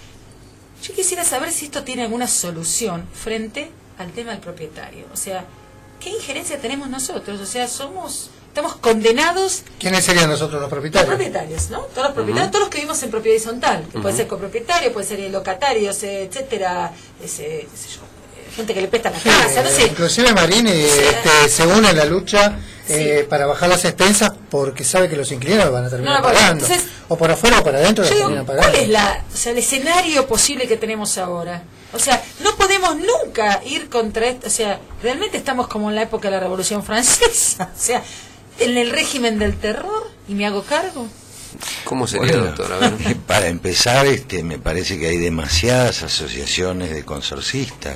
Yo quisiera saber si esto tiene alguna solución frente al tema del propietario. O sea, ¿qué injerencia tenemos nosotros? O sea, somos, estamos condenados. ¿Quiénes serían nosotros los propietarios? Los propietarios, ¿no? Todos los propietarios, uh-huh. todos los que vivimos en propiedad horizontal. Que uh-huh. Puede ser copropietario, puede ser locatarios, etcétera, ese, qué sé yo, gente que le presta la sí, casa, no sé. Inclusive Marini o sea, este, se une a la lucha eh, sí. para bajar las expensas porque sabe que los inquilinos van a terminar no, pagando. Entonces, o por afuera o por adentro los terminan pagando. ¿Cuál es la, o sea, el escenario posible que tenemos ahora? O sea, no podemos nunca ir contra esto. O sea, realmente estamos como en la época de la Revolución Francesa. O sea, en el régimen del terror y me hago cargo. ¿Cómo sería, bueno, doctor? A ver. Para empezar, este, me parece que hay demasiadas asociaciones de consorcistas.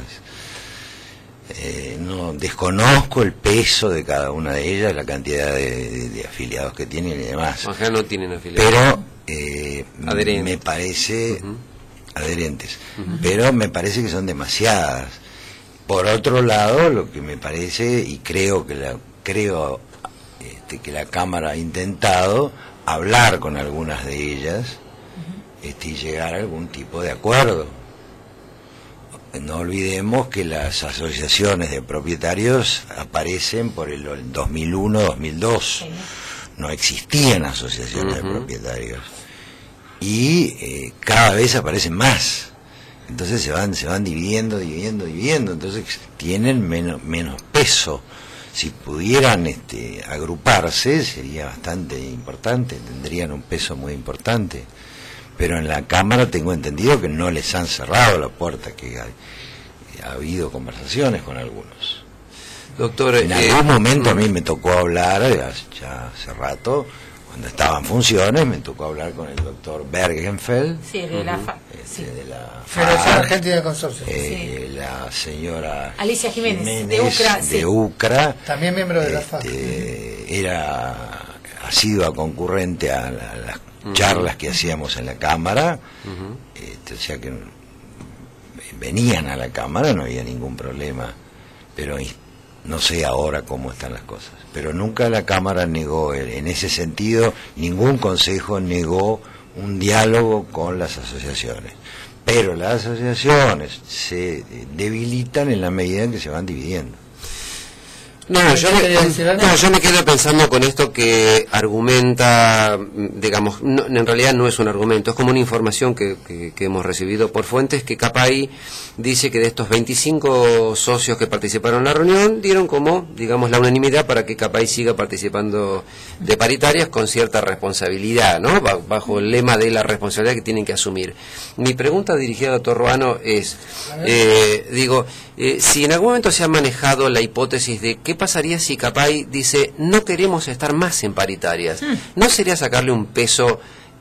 Eh, no desconozco el peso de cada una de ellas, la cantidad de, de, de afiliados que tienen y demás. Acá no tienen afiliados. Pero eh, me parece uh-huh. adherentes, uh-huh. pero me parece que son demasiadas. Por otro lado, lo que me parece y creo que la creo este, que la Cámara ha intentado hablar con algunas de ellas uh-huh. este, y llegar a algún tipo de acuerdo. No olvidemos que las asociaciones de propietarios aparecen por el dos mil uno dos mil dos. Sí. No existían asociaciones uh-huh. de propietarios. Y eh, cada vez aparecen más. Entonces se van se van dividiendo, dividiendo, dividiendo. Entonces tienen menos, menos peso. Si pudieran este, agruparse sería bastante importante. Tendrían un peso muy importante. Pero en la Cámara tengo entendido que no les han cerrado la puerta, que ha, ha habido conversaciones con algunos. Doctor, en eh, algún momento a mí me tocó hablar, ya hace rato, cuando estaba en funciones, me tocó hablar con el doctor Bergenfeld. Sí, de la F A. Este, Sí. De la Federación Argentina de Consorcios. Eh, sí. La señora Alicia Jiménez, Jiménez de UCRA. De sí. UCRA. También miembro de la este, F A. Era asidua concurrente a, la, a las charlas que hacíamos en la Cámara, uh-huh. este, o sea que venían a la Cámara, no había ningún problema, pero no sé ahora cómo están las cosas. Pero nunca la Cámara negó, en ese sentido, ningún consejo negó un diálogo con las asociaciones. Pero las asociaciones se debilitan en la medida en que se van dividiendo. No, yo me, no, yo me quedo pensando con esto que argumenta, digamos, no, en realidad no es un argumento, es como una información que, que, que hemos recibido por fuentes que Capay dice que de estos veinticinco socios que participaron en la reunión, dieron como, digamos, la unanimidad para que Capay siga participando de paritarias con cierta responsabilidad, ¿no? Bajo el lema de la responsabilidad que tienen que asumir. Mi pregunta dirigida al doctor Ruano es, eh, digo, eh, si en algún momento se ha manejado la hipótesis de qué pasaría si Capay dice no queremos estar más en paritarias, ¿no sería sacarle un peso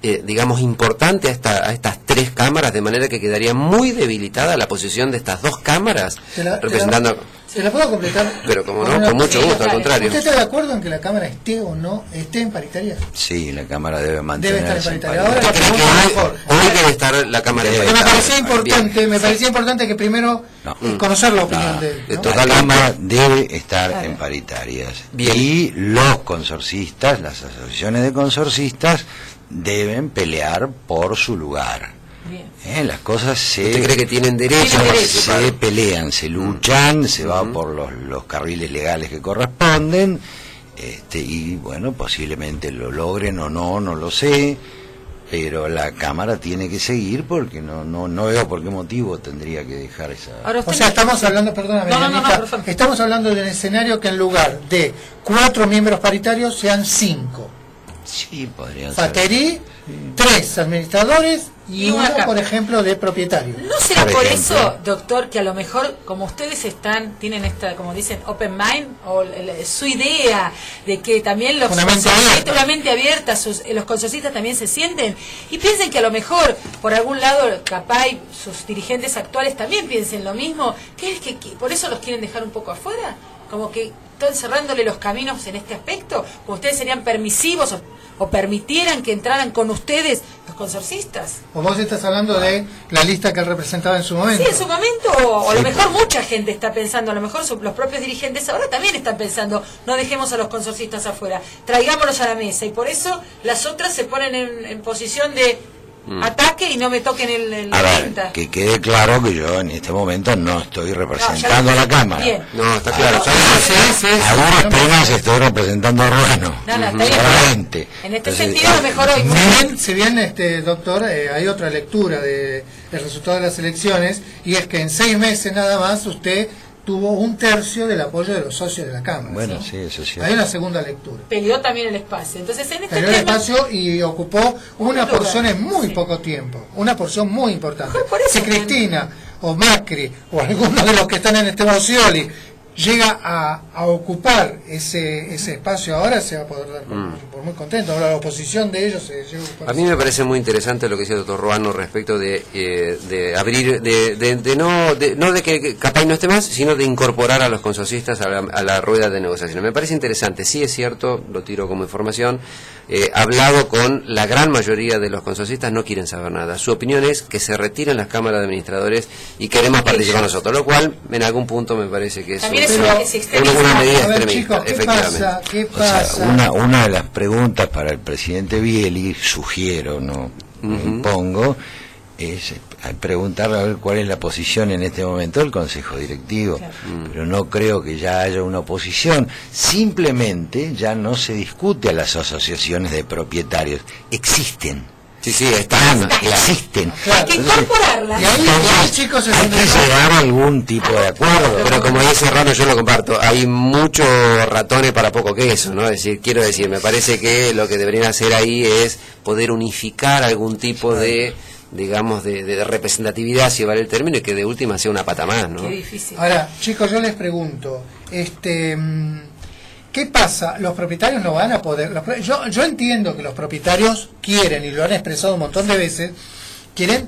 eh, digamos, importante a, esta, a estas tres cámaras, de manera que quedaría muy debilitada la posición de estas dos cámaras, Te la- te representando... la- ¿Se la puedo completar? Pero como Con no, una- con mucho Sí, gusto, al dale. contrario. ¿Usted está de acuerdo en que la cámara esté o no esté en paritaria? Sí, la cámara debe Debe mantenerse estar en en paritaria. paritaria. Ahora la ¿Usted cree que pregunta hoy, mejor. hoy debe estar la cámara de Eh, Me paritaria? parecía importante, Bien. me parecía importante que primero No. eh, conocer la opinión No, de él. de ¿no? todo. La cámara debe estar Claro. en paritarias. Bien. Y los consorcistas, las asociaciones de consorcistas, deben pelear por su lugar. Bien. Eh, las cosas se, ¿Usted cree que tienen derecho Tienen a derecho. participar? se pelean, se luchan, se va Ujú. por los, los carriles legales que corresponden, este, y bueno, posiblemente lo logren o no, no lo sé, pero la Cámara tiene que seguir porque no no no veo por qué motivo tendría que dejar esa... Ahora O usted sea, me- estamos hablando, perdóname, No, no, no, no, Dianita, por favor. estamos hablando de un escenario que en lugar de cuatro miembros paritarios sean cinco. Sí, podrían ser. Faterí, tres administradores y, Y una uno, capa. por ejemplo, de propietario. ¿No será Por por, ejemplo. eso, doctor, que a lo mejor, como ustedes están, tienen esta, como dicen, open mind, o el- el- su idea de que también los Una mente consorcistas- abierta. una mente abierta, sus, eh, los consorcistas también se sienten y piensen que a lo mejor, por algún lado, capaz sus dirigentes actuales también piensen lo mismo, que es que, que por eso los quieren dejar un poco afuera, como que están cerrándole los caminos en este aspecto, o ustedes serían permisivos o, o permitieran que entraran con ustedes los consorcistas. O vos estás hablando de la lista que él representaba en su momento. Sí, en su momento, o, o a lo Sí. mejor mucha gente está pensando, a lo mejor su- los propios dirigentes ahora también están pensando, no dejemos a los consorcistas afuera, traigámoslos a la mesa, y por eso las otras se ponen en, en posición de ataque y no me toquen el, el A la ver, venta. que quede claro que yo en este momento no estoy representando No, ya a la lo- Cámara. bien. No, está claro. Ah, Ya- A duras penas estoy representando a Ruano. No, no, está bien. Solamente. En este Entonces, sentido, a lo mejor hoy... Si bien, si bien, este, doctor, eh, hay otra lectura de, del resultado de las elecciones, y es que en seis meses nada más usted tuvo un tercio del apoyo de los socios de la Cámara. Bueno, ¿sí? sí, eso sí. Hay una segunda lectura. peleó también el espacio. Entonces, en este Perdió el tema... espacio y ocupó una lugar, porción en muy sí. poco tiempo, una porción muy importante. Mejor por eso Si que- Cristina o Macri o alguno de los que están en este Bocioli llega a, a ocupar ese ese espacio ahora, se va a poder dar por, por muy contento. Ahora la oposición de ellos se llega a ocupar. A mí me parece muy interesante lo que dice el doctor Ruano respecto de, eh, de abrir, de, de, de no de, no de que, que capaz no esté más, sino de incorporar a los consorcistas a la, a la rueda de negociaciones. Me parece interesante, sí es cierto, lo tiro como información, eh, hablado con la gran mayoría de los consorcistas, no quieren saber nada. Su opinión es que se retiren las cámaras de administradores y queremos participar nosotros, lo cual en algún punto me parece que es También es Pero- una que se una, extremiza. una medida A ver, extremista, chicos, ¿qué efectivamente. pasa? ¿Qué O sea, pasa? una, una de las preguntas para el presidente Bieli, sugiero, no me Ujú. impongo, es eh, preguntarle a ver cuál es la posición en este momento del Consejo Directivo. Claro. Pero no creo que ya haya una oposición. Simplemente ya no se discute a las asociaciones de propietarios. Existen. Sí, sí, están. Existen. Hay que incorporarla. Y ahí, y ahí, chicos, es Hay donde que llegar a algún tipo de acuerdo. Pero como dice Rano, yo lo comparto, hay muchos ratones para poco queso, ¿no? Es decir, quiero decir, me parece que lo que deberían hacer ahí es poder unificar algún tipo de, digamos, de, de representatividad, si vale el término, y que de última sea una pata más, ¿no? Qué difícil. Ahora, chicos, yo les pregunto, este, mm, ¿qué pasa? Los propietarios no van a poder. los pro- yo, yo entiendo que los propietarios quieren, y lo han expresado un montón de veces, quieren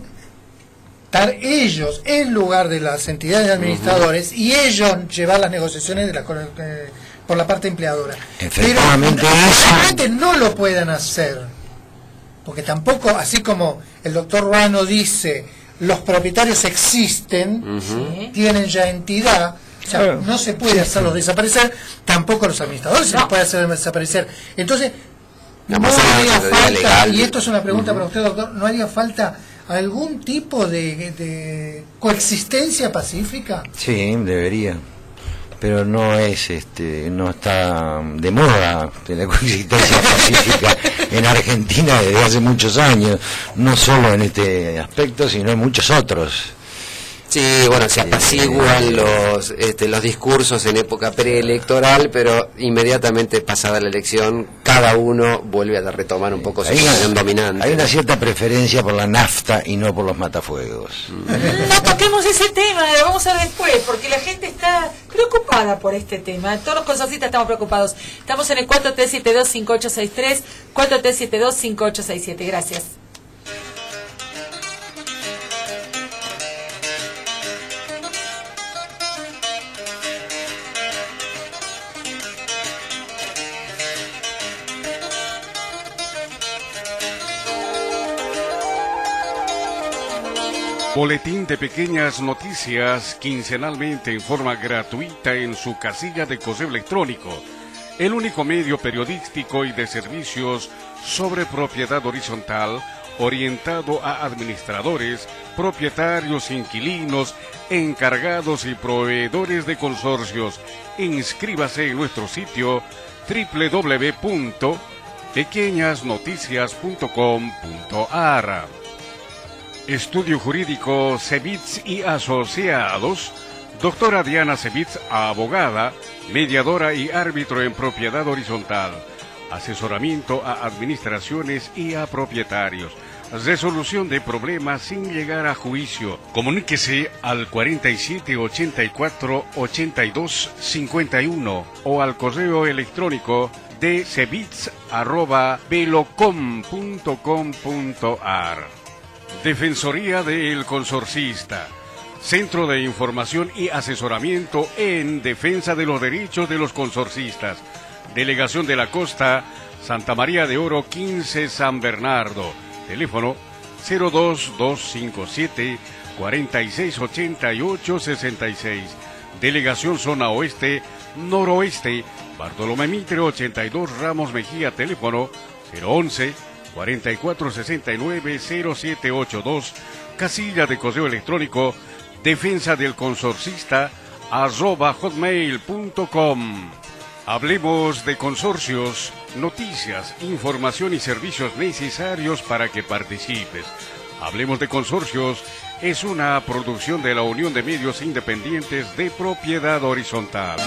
estar ellos en lugar de las entidades administradores y ellos llevar las negociaciones de la, co- eh, por la parte empleadora. Efectivamente, Pero eso- realmente no lo puedan hacer, porque tampoco, así como el doctor Ruano dice, los propietarios existen, Sí. tienen ya entidad, o sea, Claro. no se puede hacerlos desaparecer, tampoco los administradores se No. los puede hacer desaparecer. Entonces, no Vamos a hacer haría una teoría falta, legal. y esto es una pregunta para usted, doctor, ¿no haría falta algún tipo de, de coexistencia pacífica? Sí, debería. Pero no es, este, no está de moda la coexistencia pacífica en Argentina desde hace muchos años, no solo en este aspecto, sino en muchos otros. Sí, bueno, se apaciguan los este, los discursos en época preelectoral, pero inmediatamente pasada la elección, cada uno vuelve a retomar un poco su posición dominante. Hay una cierta preferencia por la nafta y no por los matafuegos. No toquemos ese tema, lo vamos a ver después, porque la gente está preocupada por este tema. Todos los consorcistas estamos preocupados. Estamos en el cuatro tres siete dos cinco ocho seis tres, cuatro tres siete dos cinco ocho seis siete. Gracias. Boletín de pequeñas noticias quincenalmente en forma gratuita en su casilla de correo electrónico. El único medio periodístico y de servicios sobre propiedad horizontal orientado a administradores, propietarios, inquilinos, encargados y proveedores de consorcios. Inscríbase en nuestro sitio doble u doble u doble u punto pequeñas noticias punto com punto a r. Estudio Jurídico Cebits y Asociados, doctora Diana Cebits, abogada, mediadora y árbitro en propiedad horizontal, asesoramiento a administraciones y a propietarios, resolución de problemas sin llegar a juicio. Comuníquese al cuarenta y siete ochenta y cuatro ochenta y dos cincuenta y uno o al correo electrónico de cebits arroba velocom punto com punto a r. Defensoría del Consorcista, Centro de Información y Asesoramiento en Defensa de los Derechos de los Consorcistas, Delegación de la Costa, Santa María de Oro quince San Bernardo, teléfono cero dos dos cinco siete cuatro seis ocho ocho seis seis, Delegación Zona Oeste, Noroeste, Bartolomé Mitre ochenta y dos Ramos Mejía, teléfono cero once cuarenta y cuatro sesenta y nueve cero siete ocho dos, casilla de correo electrónico defensa del consorcista arroba hotmail punto com. Hablemos de consorcios, noticias, información y servicios necesarios para que participes. Hablemos de consorcios es una producción de la Unión de Medios Independientes de Propiedad Horizontal.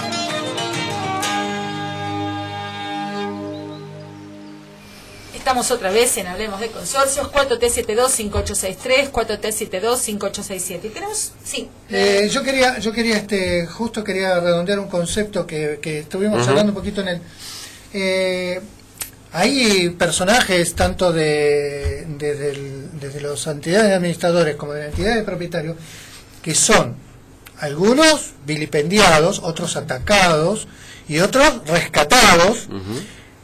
Estamos otra vez en Hablemos de Consorcios, cuatro tres siete dos cinco ocho seis tres, cuatro tres siete dos cinco ocho seis siete. ¿Y tenemos? Sí. Eh, yo quería, yo quería este, justo quería redondear un concepto que, que estuvimos uh-huh. hablando un poquito en el... Eh, hay personajes tanto de desde, el, desde las entidades de administradores como de las entidades de propietarios que son algunos vilipendiados, otros atacados y otros rescatados, uh-huh.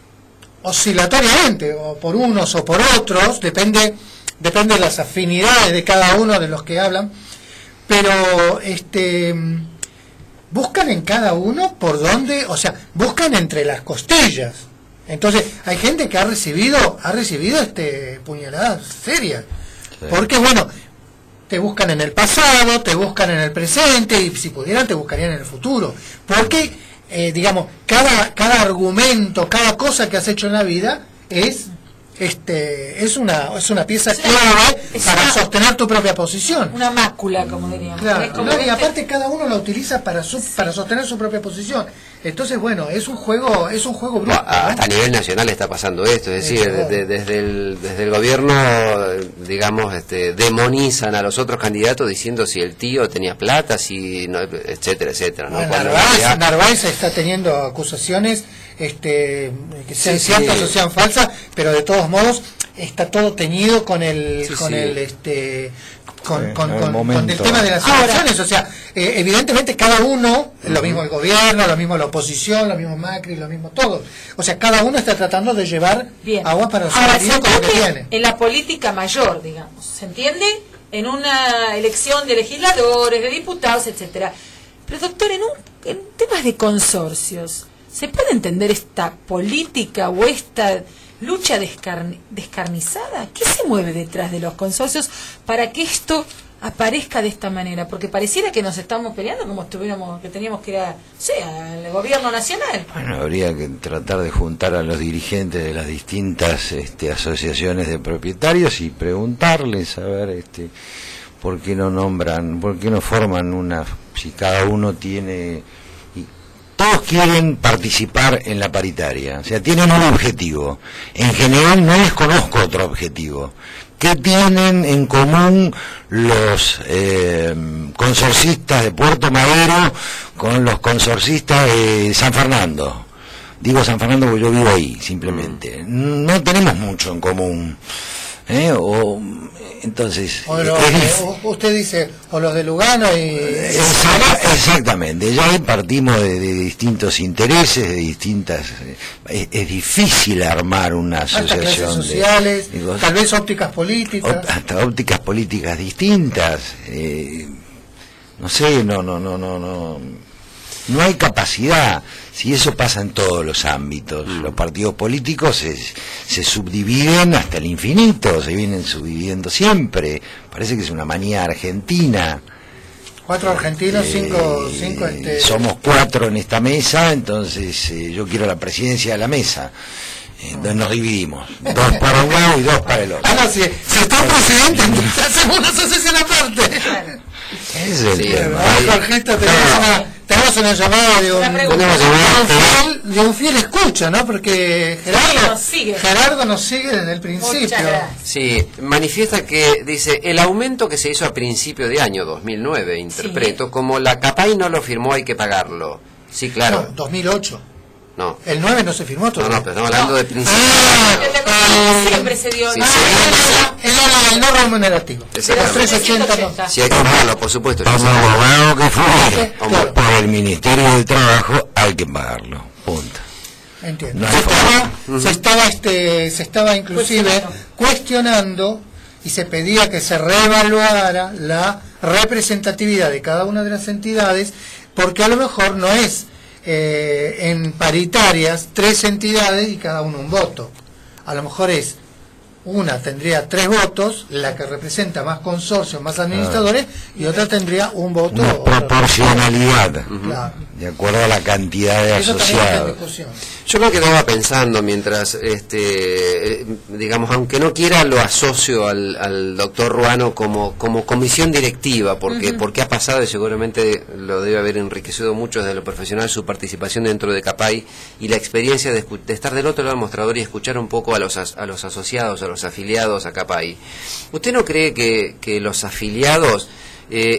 oscilatoriamente, o por unos o por otros, depende depende de las afinidades de cada uno de los que hablan, pero este buscan en cada uno por dónde, o sea, buscan entre las costillas. Entonces, hay gente que ha recibido ha recibido este puñaladas serias, sí. Porque bueno, te buscan en el pasado, te buscan en el presente y si pudieran te buscarían en el futuro, porque Eh, digamos, cada cada argumento, cada cosa que has hecho en la vida es este es una es una pieza es clave una, para una, sostener tu propia posición. Una mácula, como diríamos. Claro, como no, y este... aparte cada uno la utiliza para su, sí. para sostener su propia posición. Entonces, bueno, es un juego es un juego bruto, no, hasta ¿no? a nivel nacional está pasando esto, es decir, de, de, desde el desde el gobierno, digamos, este, demonizan a los otros candidatos diciendo si el tío tenía plata, si no, etcétera, etcétera, ¿no? Bueno, Narváez, realidad... Narváez está teniendo acusaciones este que sean sí, ciertas sí. o sean falsas, pero de todos modos está todo teñido con el sí, con sí. el este con, sí, con, con, con el tema de las elecciones, o sea, eh, evidentemente cada uno, uh-huh. lo mismo el gobierno, lo mismo la oposición, lo mismo Macri, lo mismo todo, o sea, cada uno está tratando de llevar Bien. agua para su marido con lo que tiene. En la política mayor, digamos, ¿se entiende? En una elección de legisladores, de diputados, etcétera. Pero doctor, en, un, en temas de consorcios, ¿se puede entender esta política o esta lucha descarni descarnizada? ¿Qué se mueve detrás de los consorcios para que esto aparezca de esta manera? Porque pareciera que nos estamos peleando como estuviéramos, que teníamos que ir a, o sea, al gobierno nacional. Bueno, habría que tratar de juntar a los dirigentes de las distintas este, asociaciones de propietarios y preguntarles, a ver, este, ¿por qué no nombran, por qué no forman una, si cada uno tiene, y todos quieren participar en la paritaria, o sea, tienen un objetivo, en general no les conozco otro objetivo. ¿Qué tienen en común los eh, consorcistas de Puerto Madero con los consorcistas de San Fernando? Digo San Fernando porque yo vivo ahí, simplemente. No tenemos mucho en común. ¿Eh? O, entonces, o los, es, usted dice, o los de Lugano y... Exact, exactamente, ya ahí partimos de, de distintos intereses, de distintas... Es, es difícil armar una asociación sociales, de... Digo, tal vez ópticas políticas. Hasta ópticas políticas distintas. Eh, no sé, no, no, no, no, no... No hay capacidad. Si eso pasa en todos los ámbitos, mm. los partidos políticos se, se subdividen hasta el infinito, se vienen subdividiendo siempre. Parece que es una manía argentina. Cuatro argentinos, eh, cinco, cinco este... somos cuatro en esta mesa, entonces eh, yo quiero la presidencia de la mesa. Entonces nos dividimos, dos para un lado y dos para el otro. Ah, no, si, si está el presidente, entonces hacemos una asociación aparte. Es el sí, tema. Jorgito, tenemos una, tenemos una llamada de un, de un, fiel, de un fiel escucha, ¿no? Porque Gerardo nos sigue, Gerardo nos sigue desde el principio. Sí, manifiesta que, dice, el aumento que se hizo a principio de año dos mil nueve, interpreto, sí. como la CAPAI no lo firmó, hay que pagarlo. Sí, claro. No, dos mil ocho. No. El nueve no se firmó todavía. No, no, pero estamos hablando no. de principio. Ah, ah, siempre se dio. Sí, ah, el, el, el no remunerativo. Los trescientos ochenta no. Sí, hay que pagarlo, por supuesto. Como abogado que fue, claro. por el Ministerio de Trabajo hay que pagarlo. Punto. Entiendo. No se, estaba, uh-huh. se estaba, este, se estaba inclusive cuestionando y se pedía que se reevaluara la representatividad de cada una de las entidades, porque a lo mejor no es Eh, en paritarias tres entidades y cada uno un voto. A lo mejor es una tendría tres votos, la que representa más consorcios, más administradores, y otra tendría un voto. Una proporcionalidad, uh-huh. claro. de acuerdo a la cantidad de Eso asociados. Yo me quedaba pensando mientras, este, digamos, aunque no quiera, lo asocio al, al doctor Ruano como, como comisión directiva, porque, uh-huh. porque ha pasado y seguramente lo debe haber enriquecido mucho desde lo profesional su participación dentro de CAPAI y la experiencia de, de estar del otro lado del mostrador y escuchar un poco a los, a los asociados, a los afiliados a CAPAI. ¿Usted no cree que, que los afiliados... Eh,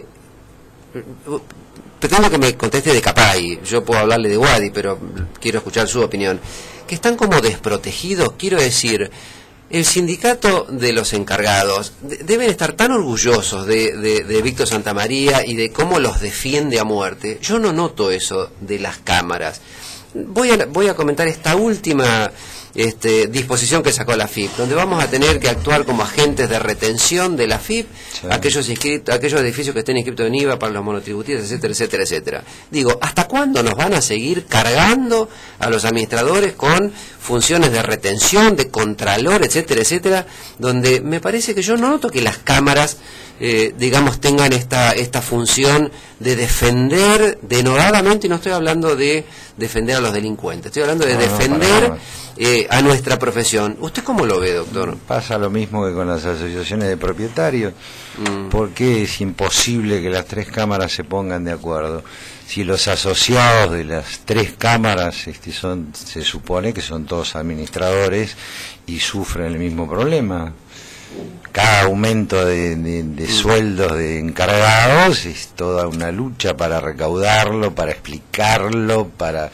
pretendo que me conteste de CAPAI, yo puedo hablarle de Wadi, pero quiero escuchar su opinión, que están como desprotegidos? Quiero decir, el sindicato de los encargados de, deben estar tan orgullosos de, de, de Víctor Santamaría y de cómo los defiende a muerte. Yo no noto eso de las cámaras. Voy a, voy a comentar esta última este, disposición que sacó la F I P, donde vamos a tener que actuar como agentes de retención de la F I P, sí. aquellos inscritos, aquellos edificios que estén inscritos en I V A para los monotributistas, etcétera, etcétera, etcétera. Digo, ¿hasta cuándo nos van a seguir cargando a los administradores con funciones de retención, de contralor, etcétera, etcétera? Donde me parece que yo no noto que las cámaras Eh, digamos, tengan esta esta función de defender denodadamente, y no estoy hablando de defender a los delincuentes, estoy hablando de no, defender no, eh, a nuestra profesión. ¿Usted cómo lo ve, doctor? Pasa lo mismo que con las asociaciones de propietarios, mm. porque es imposible que las tres cámaras se pongan de acuerdo. Si los asociados de las tres cámaras este, son, se supone que son todos administradores y sufren el mismo problema. Cada aumento de, de, de sueldos de encargados es toda una lucha para recaudarlo, para explicarlo, para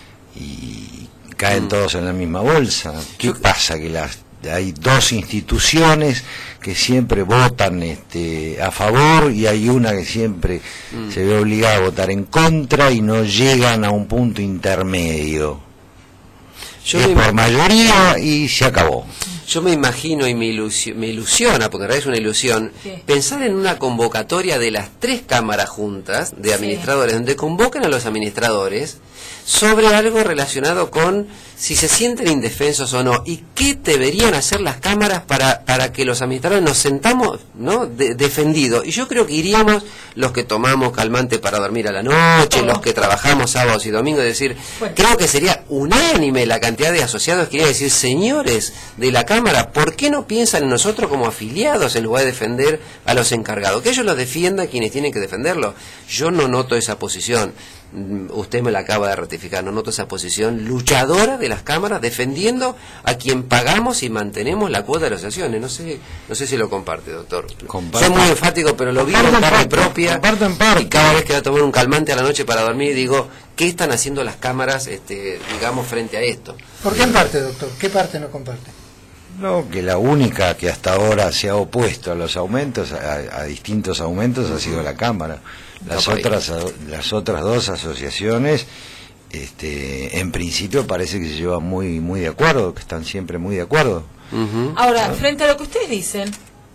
y caen mm. todos en la misma bolsa. ¿Qué pasa? Que las hay dos instituciones que siempre votan este, a favor y hay una que siempre mm. se ve obligada a votar en contra y no llegan a un punto intermedio. Yo es por mayoría y se acabó. Yo me imagino y me, ilusio, me ilusiona, porque en realidad es una ilusión, sí. pensar en una convocatoria de las tres cámaras juntas de administradores, sí. donde convocan a los administradores sobre algo relacionado con si se sienten indefensos o no, y qué deberían hacer las cámaras para, para que los administradores nos sentamos, ¿no?, de, defendidos. Y yo creo que iríamos los que tomamos calmante para dormir a la noche, los que trabajamos sábados y domingos, es decir, bueno, creo que sería unánime la cantidad de asociados que irían a decir, señores de la Cámara, ¿por qué no piensan en nosotros como afiliados en lugar de defender a los encargados? Que ellos los defiendan quienes tienen que defenderlo. Yo no noto esa posición. Usted me la acaba de ratificar, no noto esa posición luchadora de las cámaras defendiendo a quien pagamos y mantenemos la cuota de las asociaciones. No sé, no sé si lo comparte, doctor. Comparto. Soy muy enfático, pero lo vivo en carne propia. Comparto en parte. Y cada vez que voy a tomar un calmante a la noche para dormir, digo, ¿qué están haciendo las cámaras, este, digamos, frente a esto? ¿Por qué en parte, doctor? ¿Qué parte no comparte? No, que la única que hasta ahora se ha opuesto a los aumentos, a, a distintos aumentos, ha sido la Cámara. Las otras, las otras dos asociaciones, este, en principio parece que se llevan muy, muy de acuerdo, que están siempre muy de acuerdo. Uh-huh. Ahora, ¿no? Frente a lo que ustedes dicen,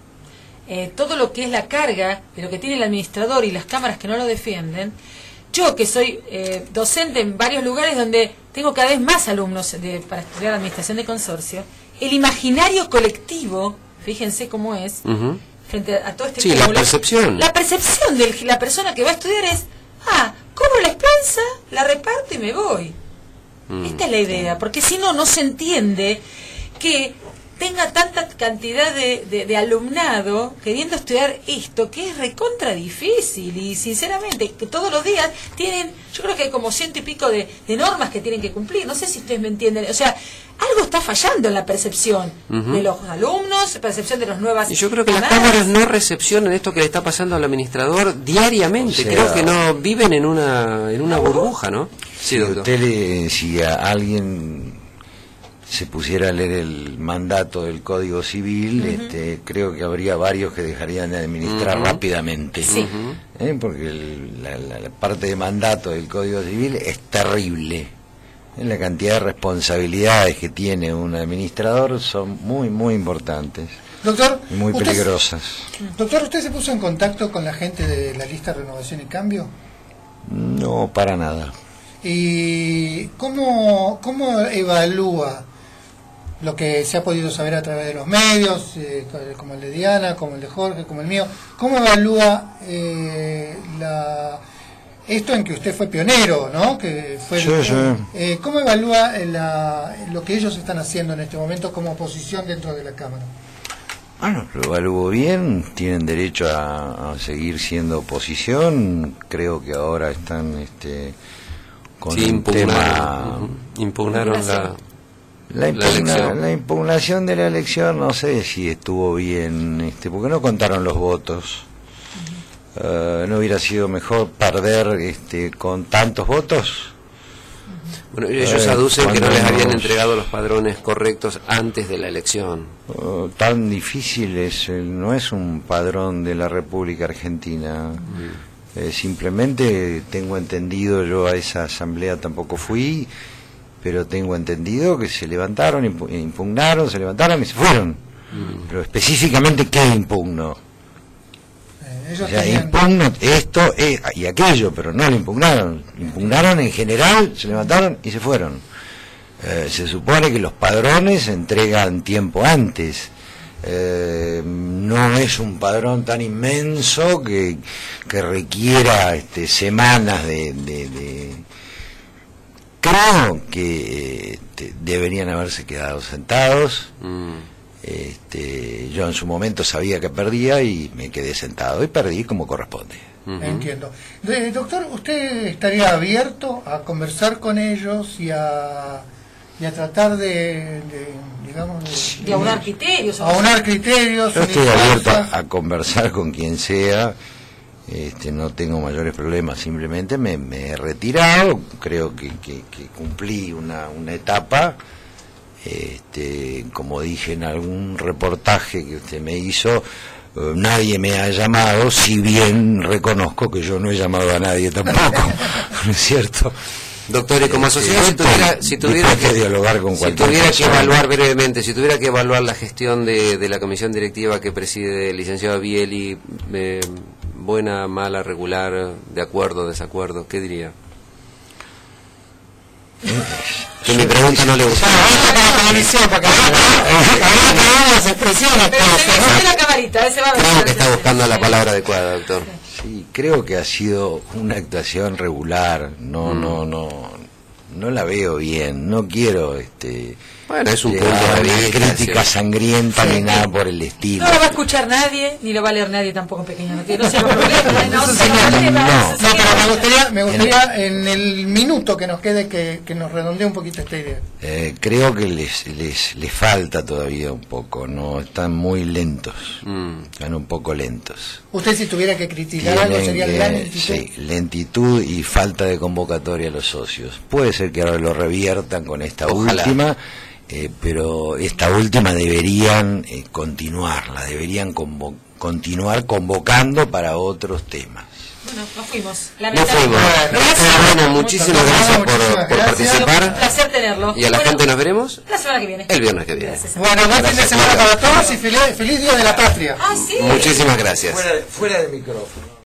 eh, todo lo que es la carga de lo que tiene el administrador y las cámaras que no lo defienden, yo que soy eh, docente en varios lugares donde tengo cada vez más alumnos de, para estudiar administración de consorcio, el imaginario colectivo, fíjense cómo es, uh-huh, frente a todo este sí, cúmulo, la percepción. La percepción de la persona que va a estudiar es, ah, cobro la expensa, la reparto y me voy. Mm. Esta es la idea, porque si no, no se entiende que tenga tanta cantidad de, de, de alumnado queriendo estudiar esto, que es recontra difícil, y sinceramente, que todos los días tienen, yo creo que hay como ciento y pico de, de normas que tienen que cumplir, no sé si ustedes me entienden, o sea, algo está fallando en la percepción uh-huh. de los alumnos, percepción de los nuevos. Y yo creo que las cámaras no recepcionan esto que le está pasando al administrador diariamente, o sea, creo que no viven en una en una burbuja, ¿no? Sí, si usted le, si a alguien se pusiera a leer el mandato del Código Civil, uh-huh. este, creo que habría varios que dejarían de administrar uh-huh. rápidamente, sí. ¿eh? Porque el, la, la, la parte de mandato del Código Civil es terrible. La cantidad de responsabilidades que tiene un administrador son muy, muy importantes. Doctor, y muy usted, peligrosas. Doctor, ¿usted se puso en contacto con la gente de la lista Renovación y Cambio? No, para nada. ¿Y cómo, cómo evalúa lo que se ha podido saber a través de los medios, eh, como el de Diana, como el de Jorge, como el mío? ¿Cómo evalúa eh, la... esto en que usted fue pionero, ¿no? Que fue sí, el, sí. Eh, ¿Cómo evalúa la, lo que ellos están haciendo en este momento como oposición dentro de la Cámara? Bueno, lo evalúo bien, tienen derecho a, a seguir siendo oposición, creo que ahora están este, con sí, un impugnaron, tema... uh-huh. impugnaron la... La, impugna, la, la impugnación de la elección, no sé si estuvo bien, este, porque no contaron los votos. Uh, ¿No hubiera sido mejor perder este, con tantos votos? Bueno, ellos eh, aducen que no les habían nos... entregado los padrones correctos antes de la elección. Uh, tan difícil es, no es un padrón de la República Argentina. Mm. Eh, simplemente tengo entendido, yo a esa asamblea tampoco fui, pero tengo entendido que se levantaron, impugnaron, se levantaron y se fueron. Mm. Pero específicamente, ¿qué impugnó? Ellos o sea, tenían... impugno esto eh, y aquello, pero no lo impugnaron. Impugnaron en general, se levantaron y se fueron. Eh, se supone que los padrones se entregan tiempo antes. Eh, no es un padrón tan inmenso que, que requiera este, semanas de... de, de... Creo que este, deberían haberse quedado sentados. Mm. Este, yo en su momento sabía que perdía y me quedé sentado y perdí como corresponde. Uh-huh. Entiendo. De, doctor, ¿usted estaría abierto a conversar con ellos y a, y a tratar de, de digamos, de, de aunar criterios? A aunar criterios. Yo estoy abierto a, a conversar con quien sea. Este, no tengo mayores problemas, simplemente me, me he retirado, creo que, que, que cumplí una, una etapa. Este, como dije en algún reportaje que usted me hizo, eh, nadie me ha llamado, si bien reconozco que yo no he llamado a nadie tampoco, ¿no es cierto? Doctor, y como asociación, si tuviera, si tuviera que dialogar con si tuviera que evaluar brevemente, si tuviera que evaluar la gestión de, de la comisión directiva que preside el licenciado Bieli, eh, buena, mala, regular, de acuerdo, desacuerdo, ¿qué diría? Que mi pregunta no le gusta. Creo que está buscando la palabra adecuada, doctor. Sí, creo que ha sido una actuación regular. No, mm. no, no, no la veo bien. No quiero, este. Bueno, es un punto de vista, crítica sangrienta ni nada por el estilo. No lo va a escuchar nadie, ni lo va a leer nadie tampoco, Pequeña Noticias. No se lo problema. No, no, pero me gustaría, me gustaría en el minuto que nos quede que, que nos redondee un poquito esta idea. Eh, creo que les, les les falta todavía un poco, no están muy lentos, mm. están un poco lentos. Usted si tuviera que criticar Tienen, algo sería la lentitud. Sí, lentitud y falta de convocatoria a los socios. Puede ser que ahora lo reviertan con esta Ojalá. última. Eh, pero esta última deberían eh, continuarla, deberían convo continuar convocando para otros temas. Bueno, nos fuimos. Nos fuimos. Gracias. Bueno, muchísimas gracias por, por gracias. participar. Un placer tenerlo. Y a la bueno, gente nos veremos la semana que viene. El viernes que viene. Gracias. Bueno, buen fin de semana para todos y feliz, feliz Día de la Patria. Ah, sí. Muchísimas gracias. Fuera de, fuera de micrófono.